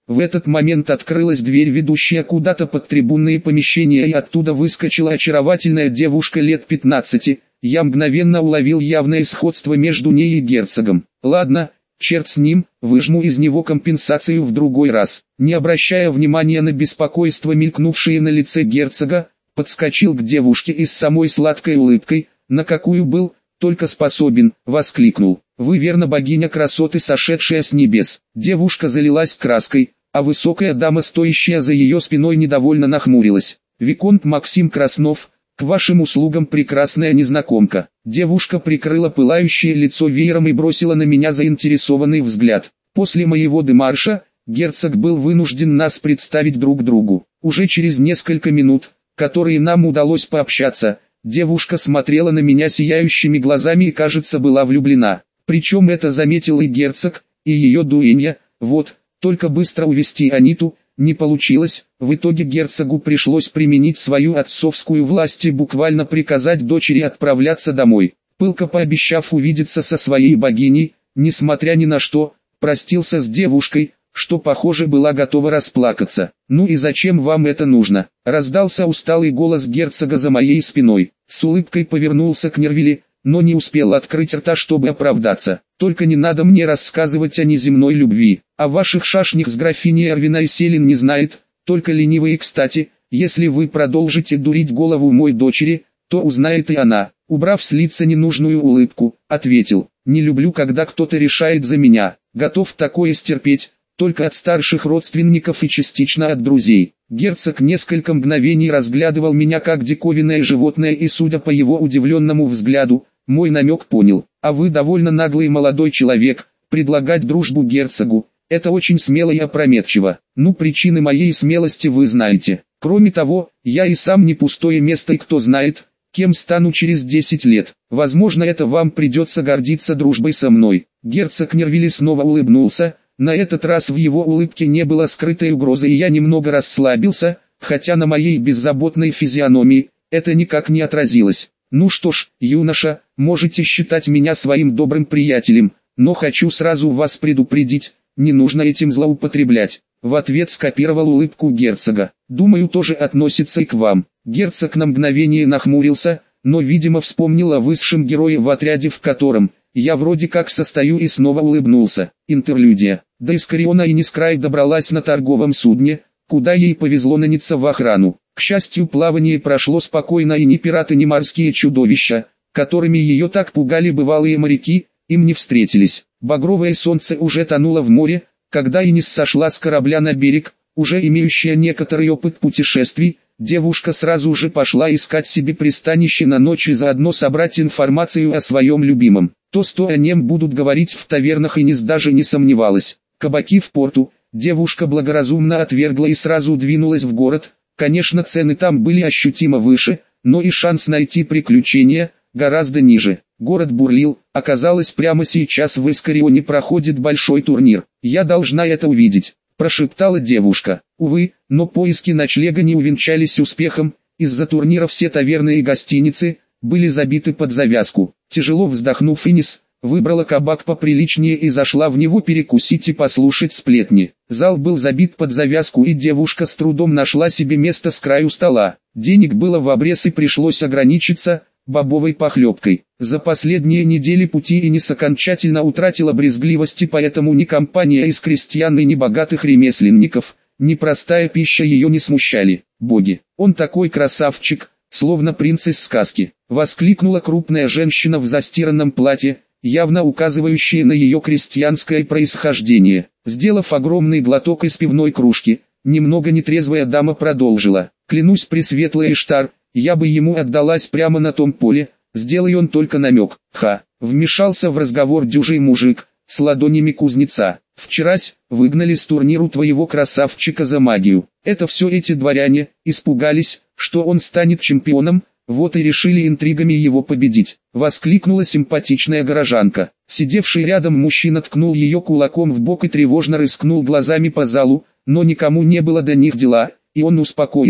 Speaker 1: В этот момент открылась дверь, ведущая куда-то под трибунные помещения, и оттуда выскочила очаровательная девушка лет пятнадцати. Я мгновенно уловил явное сходство между ней и герцогом. Ладно, черт с ним, выжму из него компенсацию в другой раз. Не обращая внимания на беспокойство, мелькнувшее на лице герцога, подскочил к девушке и с самой сладкой улыбкой, на какую был только способен, воскликнул: «Вы верно богиня красоты, сошедшая с небес». Девушка залилась краской, а высокая дама, стоящая за ее спиной, недовольно нахмурилась. «Виконт Максим Краснов, к вашим услугам, прекрасная незнакомка». Девушка прикрыла пылающее лицо веером и бросила на меня заинтересованный взгляд. После моего демарша, герцог был вынужден нас представить друг другу. Уже через несколько минут, которые нам удалось пообщаться, девушка смотрела на меня сияющими глазами и, кажется, была влюблена. Причем это заметил и герцог, и ее дуэнья. Вот, только быстро увести Аниту не получилось. В итоге герцогу пришлось применить свою отцовскую власть и буквально приказать дочери отправляться домой. Пылко пообещав увидеться со своей богиней, несмотря ни на что, простился с девушкой, что, похоже, была готова расплакаться. «Ну и зачем вам это нужно?» — раздался усталый голос герцога за моей спиной. С улыбкой повернулся к Нервиле, но не успел открыть рта, чтобы оправдаться. «Только не надо мне рассказывать о неземной любви. О ваших шашнях с графиней Эрвина и Селин не знает, только ленивые. Кстати, если вы продолжите дурить голову мой дочери, то узнает и она». Убрав с лица ненужную улыбку, ответил: «Не люблю, когда кто-то решает за меня. Готов такое стерпеть, только от старших родственников и частично от друзей». Герцог несколько мгновений разглядывал меня как диковинное животное и, судя по его удивленному взгляду, мой намек понял. «А вы довольно наглый молодой человек, предлагать дружбу герцогу — это очень смело и опрометчиво. Ну, причины моей смелости вы знаете. Кроме того, я и сам не пустое место, и кто знает, кем стану через десять лет. Возможно, это вам придется гордиться дружбой со мной». Герцог Нервилли снова улыбнулся. На этот раз в его улыбке не было скрытой угрозы, и я немного расслабился, хотя на моей беззаботной физиономии это никак не отразилось. «Ну что ж, юноша, можете считать меня своим добрым приятелем, но хочу сразу вас предупредить, не нужно этим злоупотреблять». В ответ скопировал улыбку герцога. «Думаю, тоже относится и к вам». Герцог на мгновение нахмурился, но, видимо, вспомнил о высшем герое в отряде, в котором я вроде как состою, и снова улыбнулся. Интерлюдия. До Искариона и Нискрай добралась на торговом судне, куда ей повезло наняться в охрану. К счастью, плавание прошло спокойно, и ни пираты, ни морские чудовища, которыми ее так пугали бывалые моряки, им не встретились. Багровое солнце уже тонуло в море, когда Инис сошла с корабля на берег. Уже имеющая некоторый опыт путешествий, девушка сразу же пошла искать себе пристанище на ночь и заодно собрать информацию о своем любимом. То, что о нем будут говорить в тавернах, Инис даже не сомневалась. Кабаки в порту девушка благоразумно отвергла и сразу двинулась в город. Конечно, цены там были ощутимо выше, но и шанс найти приключения гораздо ниже. Город бурлил. Оказалось, прямо сейчас в Искарионе проходит большой турнир. «Я должна это увидеть», — прошептала девушка. Увы, но поиски ночлега не увенчались успехом. Из-за турнира все таверны и гостиницы были забиты под завязку. Тяжело вздохнув, Инис выбрала кабак поприличнее и зашла в него перекусить и послушать сплетни. Зал был забит под завязку, и девушка с трудом нашла себе место с краю стола. Денег было в обрез, и пришлось ограничиться бобовой похлебкой. За последние недели пути Инис окончательно утратила брезгливость, и поэтому ни компания из крестьян и ни богатых ремесленников, ни простая пища ее не смущали. «Боги, он такой красавчик, словно принц из сказки!» — воскликнула крупная женщина в застиранном платье, явно указывающая на ее крестьянское происхождение. Сделав огромный глоток из пивной кружки, немного нетрезвая дама продолжила: «Клянусь пресветлой Иштар, я бы ему отдалась прямо на том поле, сделай он только намек». «Ха!» — вмешался в разговор дюжий мужик с ладонями кузнеца. «Вчерась выгнали с турниру твоего красавчика за магию. Это все эти дворяне испугались, что он станет чемпионом, вот и решили интригами его победить», — воскликнула симпатичная горожанка. Сидевший рядом мужчина ткнул ее кулаком в бок и тревожно рыскнул глазами по залу, но никому не было до них дела, и он успокоился.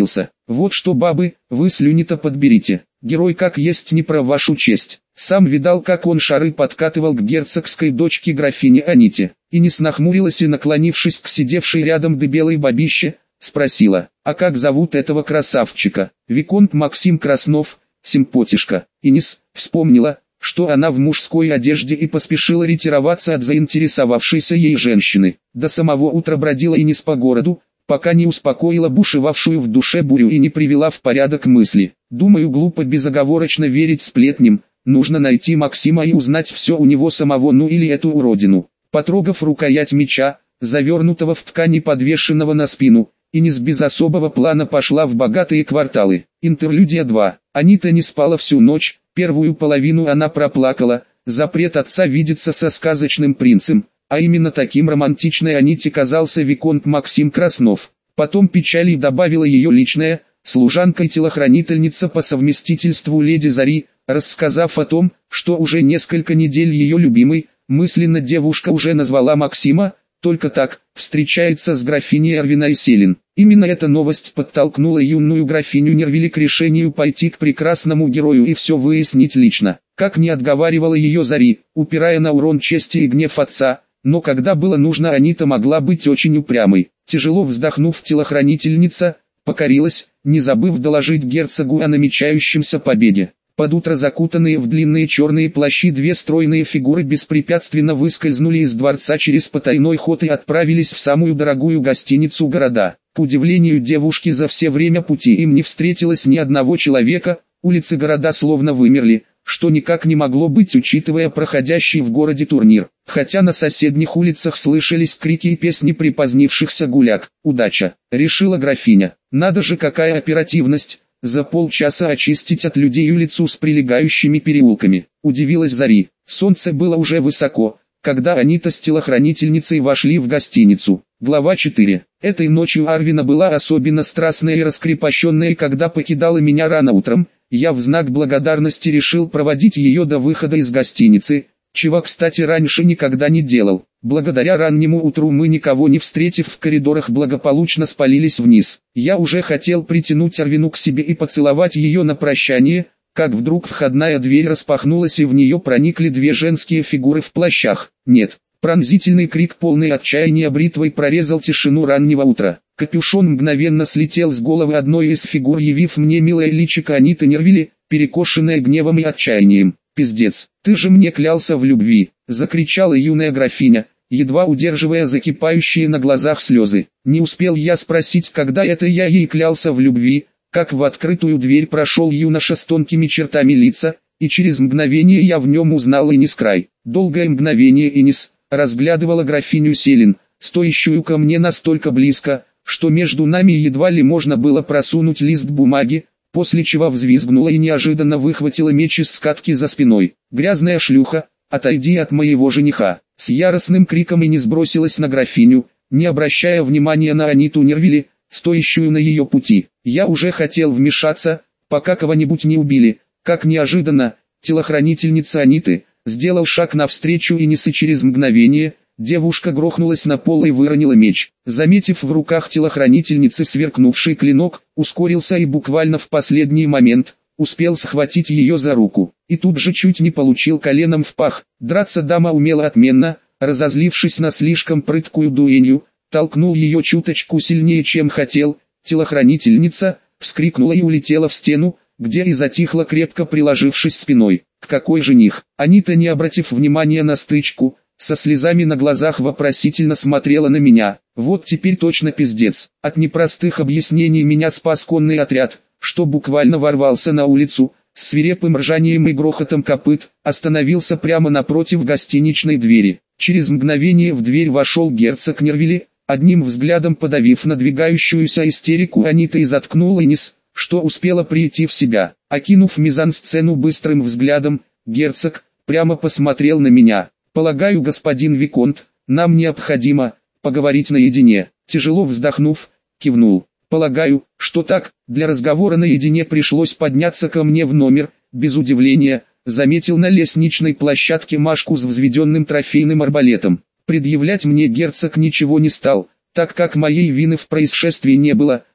Speaker 1: Вот что, бабы, вы слюни-то подберите. Герой как есть не про вашу честь. Сам видал, как он шары подкатывал к герцогской дочке графине Аните. Инес нахмурилась и, наклонившись к сидевшей рядом дебелой бабище, спросила: «А как зовут этого красавчика?» «Виконт Максим Краснов, симпотишка». Инес вспомнила, что она в мужской одежде, и поспешила ретироваться от заинтересовавшейся ей женщины. До самого утра бродила Инес по городу, пока не успокоила бушевавшую в душе бурю и не привела в порядок мысли. «Думаю, глупо безоговорочно верить сплетням, нужно найти Максима и узнать все у него самого, ну или эту уродину». Потрогав рукоять меча, завернутого в ткань и подвешенного на спину, Инес без особого плана пошла в богатые кварталы. Интерлюдия два. Анита не спала всю ночь, первую половину она проплакала, запрет отца видеться со сказочным принцем, а именно таким романтичной Аните казался виконт Максим Краснов. Потом печали добавила ее личная, служанка и телохранительница по совместительству леди Зари, рассказав о том, что уже несколько недель ее любимый, мысленно девушка уже назвала Максима, только так, встречается с графиней Эрвиной Селин. Именно эта новость подтолкнула юную графиню Нервили к решению пойти к прекрасному герою и все выяснить лично. Как не отговаривала ее Зари, упирая на урон чести и гнев отца, но когда было нужно, Анита могла быть очень упрямой. Тяжело вздохнув, телохранительница покорилась, не забыв доложить герцогу о намечающемся побеге. Под утро закутанные в длинные черные плащи две стройные фигуры беспрепятственно выскользнули из дворца через потайной ход и отправились в самую дорогую гостиницу города. К удивлению девушки, за все время пути им не встретилось ни одного человека, улицы города словно вымерли, что никак не могло быть, учитывая проходящий в городе турнир. Хотя на соседних улицах слышались крики и песни припозднившихся гуляк. «Удача», — решила графиня. «Надо же, какая оперативность! За полчаса очистить от людей улицу с прилегающими переулками». Удивилась Зари. Солнце было уже высоко, когда Анита с телохранительницей вошли в гостиницу. Глава четыре. Этой ночью Арвина была особенно страстная и раскрепощенная, и когда покидала меня рано утром, я в знак благодарности решил проводить ее до выхода из гостиницы, чего, кстати, раньше никогда не делал. Благодаря раннему утру мы, никого не встретив в коридорах, благополучно спалились вниз. Я уже хотел притянуть Арвину к себе и поцеловать ее на прощание, как вдруг входная дверь распахнулась и в нее проникли две женские фигуры в плащах. «Нет!» Пронзительный крик, полный отчаяния, бритвой прорезал тишину раннего утра. Капюшон мгновенно слетел с головы одной из фигур, явив мне милое личико Аниты Нервили, перекошенное гневом и отчаянием. «Пиздец, ты же мне клялся в любви!» — закричала юная графиня, едва удерживая закипающие на глазах слезы. Не успел я спросить, когда это я ей клялся в любви, как в открытую дверь прошел юноша с тонкими чертами лица, и через мгновение я в нем узнал Инес Край. Долгое мгновение Инес разглядывала графиню Селин, стоящую ко мне настолько близко, что между нами едва ли можно было просунуть лист бумаги, после чего взвизгнула и неожиданно выхватила меч из скатки за спиной. «Грязная шлюха, отойди от моего жениха!» С яростным криком Инес бросилась на графиню, не обращая внимания на Аниту Нервили, стоящую на ее пути. Я уже хотел вмешаться, пока кого-нибудь не убили, как неожиданно, телохранительница Аниты сделал шаг навстречу Инес, и через мгновение девушка грохнулась на пол и выронила меч. Заметив в руках телохранительницы сверкнувший клинок, ускорился и буквально в последний момент успел схватить ее за руку. И тут же чуть не получил коленом в пах. Драться дама умела отменно, разозлившись на слишком прыткую дуэнью, толкнул ее чуточку сильнее, чем хотел. Телохранительница вскрикнула и улетела в стену, где и затихла, крепко приложившись спиной. «Какой жених?» Анита, не обратив внимания на стычку, со слезами на глазах вопросительно смотрела на меня. Вот теперь точно пиздец. От непростых объяснений меня спас конный отряд, что буквально ворвался на улицу, с свирепым ржанием и грохотом копыт, остановился прямо напротив гостиничной двери. Через мгновение в дверь вошел герцог Нервили, одним взглядом подавив надвигающуюся истерику Аниты и заткнул Инес, что успела прийти в себя. Окинув мизансцену быстрым взглядом, герцог прямо посмотрел на меня. «Полагаю, господин виконт, нам необходимо поговорить наедине». Тяжело вздохнув, кивнул. «Полагаю, что так». Для разговора наедине пришлось подняться ко мне в номер. Без удивления заметил на лестничной площадке Машку с взведенным трофейным арбалетом. Предъявлять мне герцог ничего не стал, так как моей вины в происшествии не было,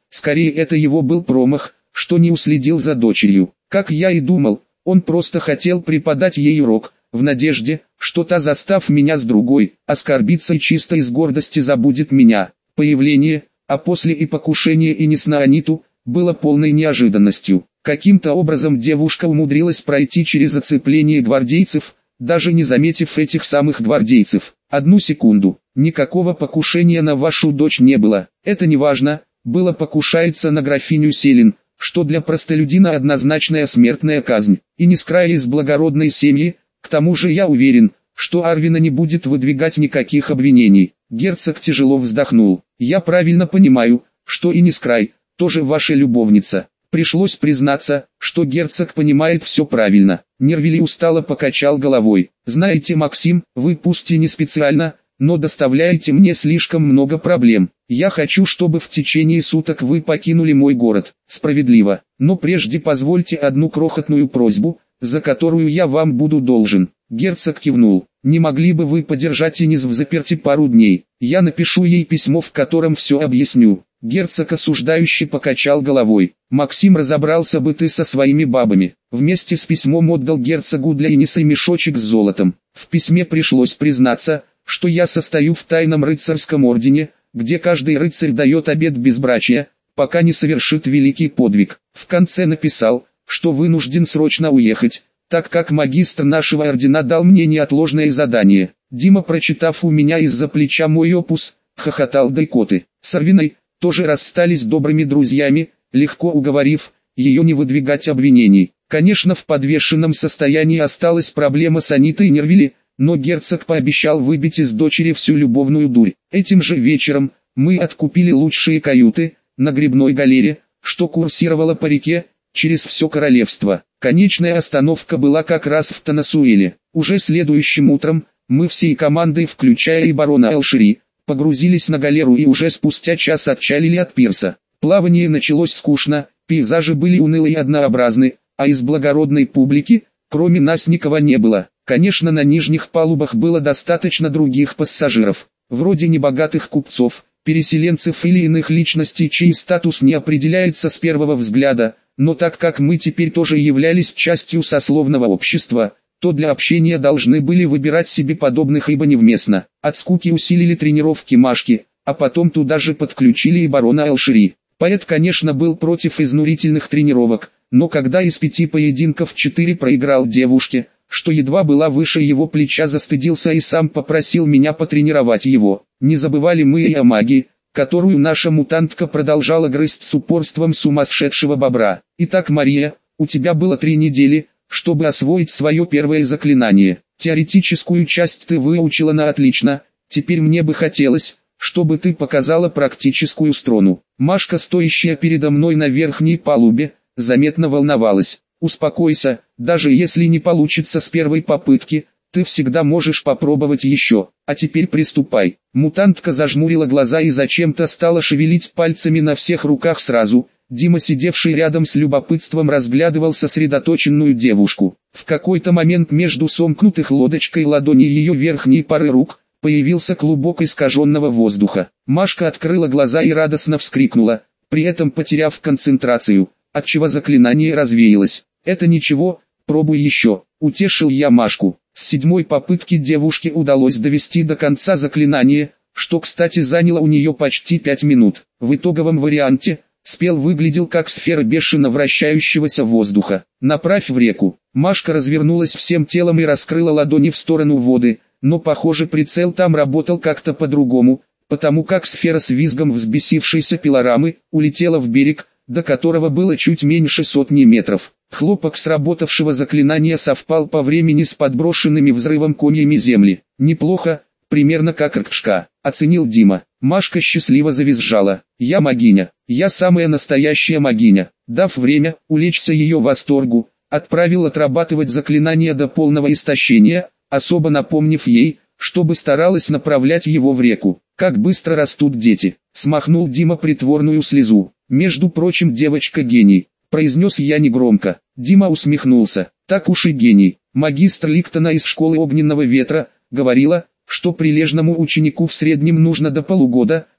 Speaker 1: скорее это его был промах, что не уследил за дочерью. Как я и думал, он просто хотел преподать ей урок, в надежде, что та, застав меня с другой, оскорбится и чисто из гордости забудет меня. Появление, а после и покушение Энис на Аниту, было полной неожиданностью. Каким-то образом девушка умудрилась пройти через оцепление гвардейцев, даже не заметив этих самых гвардейцев. Одну секунду, никакого покушения на вашу дочь не было. Это не важно, было покушается на графиню Селин, что для простолюдина однозначная смертная казнь. И не с края из благородной семьи, к тому же я уверен, что Арвина не будет выдвигать никаких обвинений. Герцог тяжело вздохнул. Я правильно понимаю, что и Нискрай тоже ваша любовница. Пришлось признаться, что герцог понимает все правильно. Нервили устало покачал головой. Знаете, Максим, вы пусть и не специально, но доставляете мне слишком много проблем. Я хочу, чтобы в течение суток вы покинули мой город. Справедливо. Но прежде позвольте одну крохотную просьбу, за которую я вам буду должен. Герцог кивнул. Не могли бы вы подержать Энис в заперти пару дней? Я напишу ей письмо, в котором все объясню. Герцог осуждающе покачал головой. Максим, разобрался бы ты со своими бабами. Вместе с письмом отдал герцогу для Эниса мешочек с золотом. В письме пришлось признаться, что я состою в тайном рыцарском ордене, где каждый рыцарь дает обет безбрачия, пока не совершит великий подвиг. В конце написал, что вынужден срочно уехать, так как магистр нашего ордена дал мне неотложное задание. Дима, прочитав у меня из-за плеча мой опус, хохотал до икоты. С Арвиной тоже расстались добрыми друзьями, легко уговорив ее не выдвигать обвинений. Конечно, в подвешенном состоянии осталась проблема с Анитой Нервили, но герцог пообещал выбить из дочери всю любовную дурь. Этим же вечером мы откупили лучшие каюты на гребной галере, что курсировала по реке через все королевство. Конечная остановка была как раз в Танасуэле. Уже следующим утром мы всей командой, включая и барона Элшири, погрузились на галеру и уже спустя час отчалили от пирса. Плавание началось скучно, пейзажи были унылы и однообразны, а из благородной публики, кроме нас, никого не было. Конечно, на нижних палубах было достаточно других пассажиров, вроде небогатых купцов, переселенцев или иных личностей, чей статус не определяется с первого взгляда, но так как мы теперь тоже являлись частью сословного общества, то для общения должны были выбирать себе подобных, ибо невместно. От скуки усилили тренировки Машки, а потом туда же подключили и барона Элшири. Поэт, конечно, был против изнурительных тренировок, но когда из пяти поединков четыре проиграл девушке, что едва была выше его плеча, застыдился и сам попросил меня потренировать его. Не забывали мы и о магии, которую наша мутантка продолжала грызть с упорством сумасшедшего бобра. Итак, Мария, у тебя было три недели, чтобы освоить свое первое заклинание. Теоретическую часть ты выучила на отлично, теперь мне бы хотелось, чтобы ты показала практическую сторону. Машка, стоящая передо мной на верхней палубе, заметно волновалась. Успокойся, даже если не получится с первой попытки, ты всегда можешь попробовать еще. А теперь приступай. Мутантка зажмурила глаза и зачем-то стала шевелить пальцами на всех руках сразу. Дима, сидевший рядом, с любопытством разглядывал сосредоточенную девушку. В какой-то момент между сомкнутых лодочкой ладоней ее верхней пары рук появился клубок искаженного воздуха. Машка открыла глаза и радостно вскрикнула, при этом потеряв концентрацию, отчего заклинание развеялось. «Это ничего, пробуй еще», — утешил я Машку. С седьмой попытки девушке удалось довести до конца заклинание, что, кстати, заняло у нее почти пять минут. В итоговом варианте спел выглядел как сфера бешено вращающегося воздуха. «Направь в реку». Машка развернулась всем телом и раскрыла ладони в сторону воды, но, похоже, прицел там работал как-то по-другому, потому как сфера с визгом взбесившейся пилорамы улетела в берег, до которого было чуть меньше сотни метров. Хлопок сработавшего заклинания совпал по времени с подброшенными взрывом комьями земли. «Неплохо, примерно как ркшка», — оценил Дима. Машка счастливо завизжала. «Я магиня, я самая настоящая магиня». Дав время улечься ее восторгу, отправил отрабатывать заклинание до полного истощения, особо напомнив ей, чтобы старалась направлять его в реку. «Как быстро растут дети», — смахнул Дима притворную слезу. «Между прочим, девочка гений», — произнес я негромко. Дима усмехнулся. «Так уж и гений. Магистр Ликтона из школы огненного ветра говорила, что прилежному ученику в среднем нужно до полугода,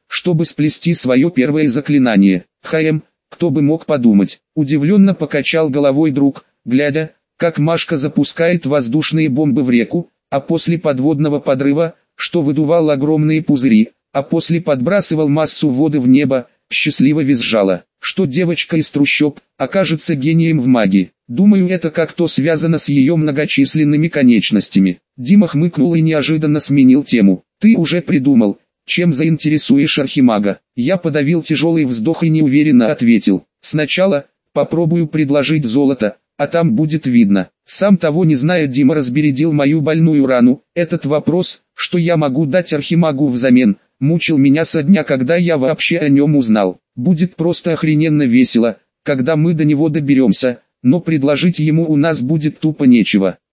Speaker 1: чтобы сплести свое первое заклинание. Хм, кто бы мог подумать. Удивленно покачал головой друг, глядя, как Машка запускает воздушные бомбы в реку, а после подводного подрыва, что выдувал огромные пузыри, а после подбрасывал массу воды в небо, счастливо визжала, что девочка из трущоб окажется гением в магии. Думаю, это как-то связано с ее многочисленными конечностями. Дима хмыкнул и неожиданно сменил тему. Ты уже придумал, чем заинтересуешь архимага? Я подавил тяжелый вздох и неуверенно ответил. Сначала попробую предложить золото, а там будет видно. Сам того не зная, Дима разбередил мою больную рану. Этот вопрос, что я могу дать архимагу взамен, мучил меня со дня, когда я вообще о нем узнал. Будет просто охрененно весело, когда мы до него доберемся, но предложить ему у нас будет тупо нечего.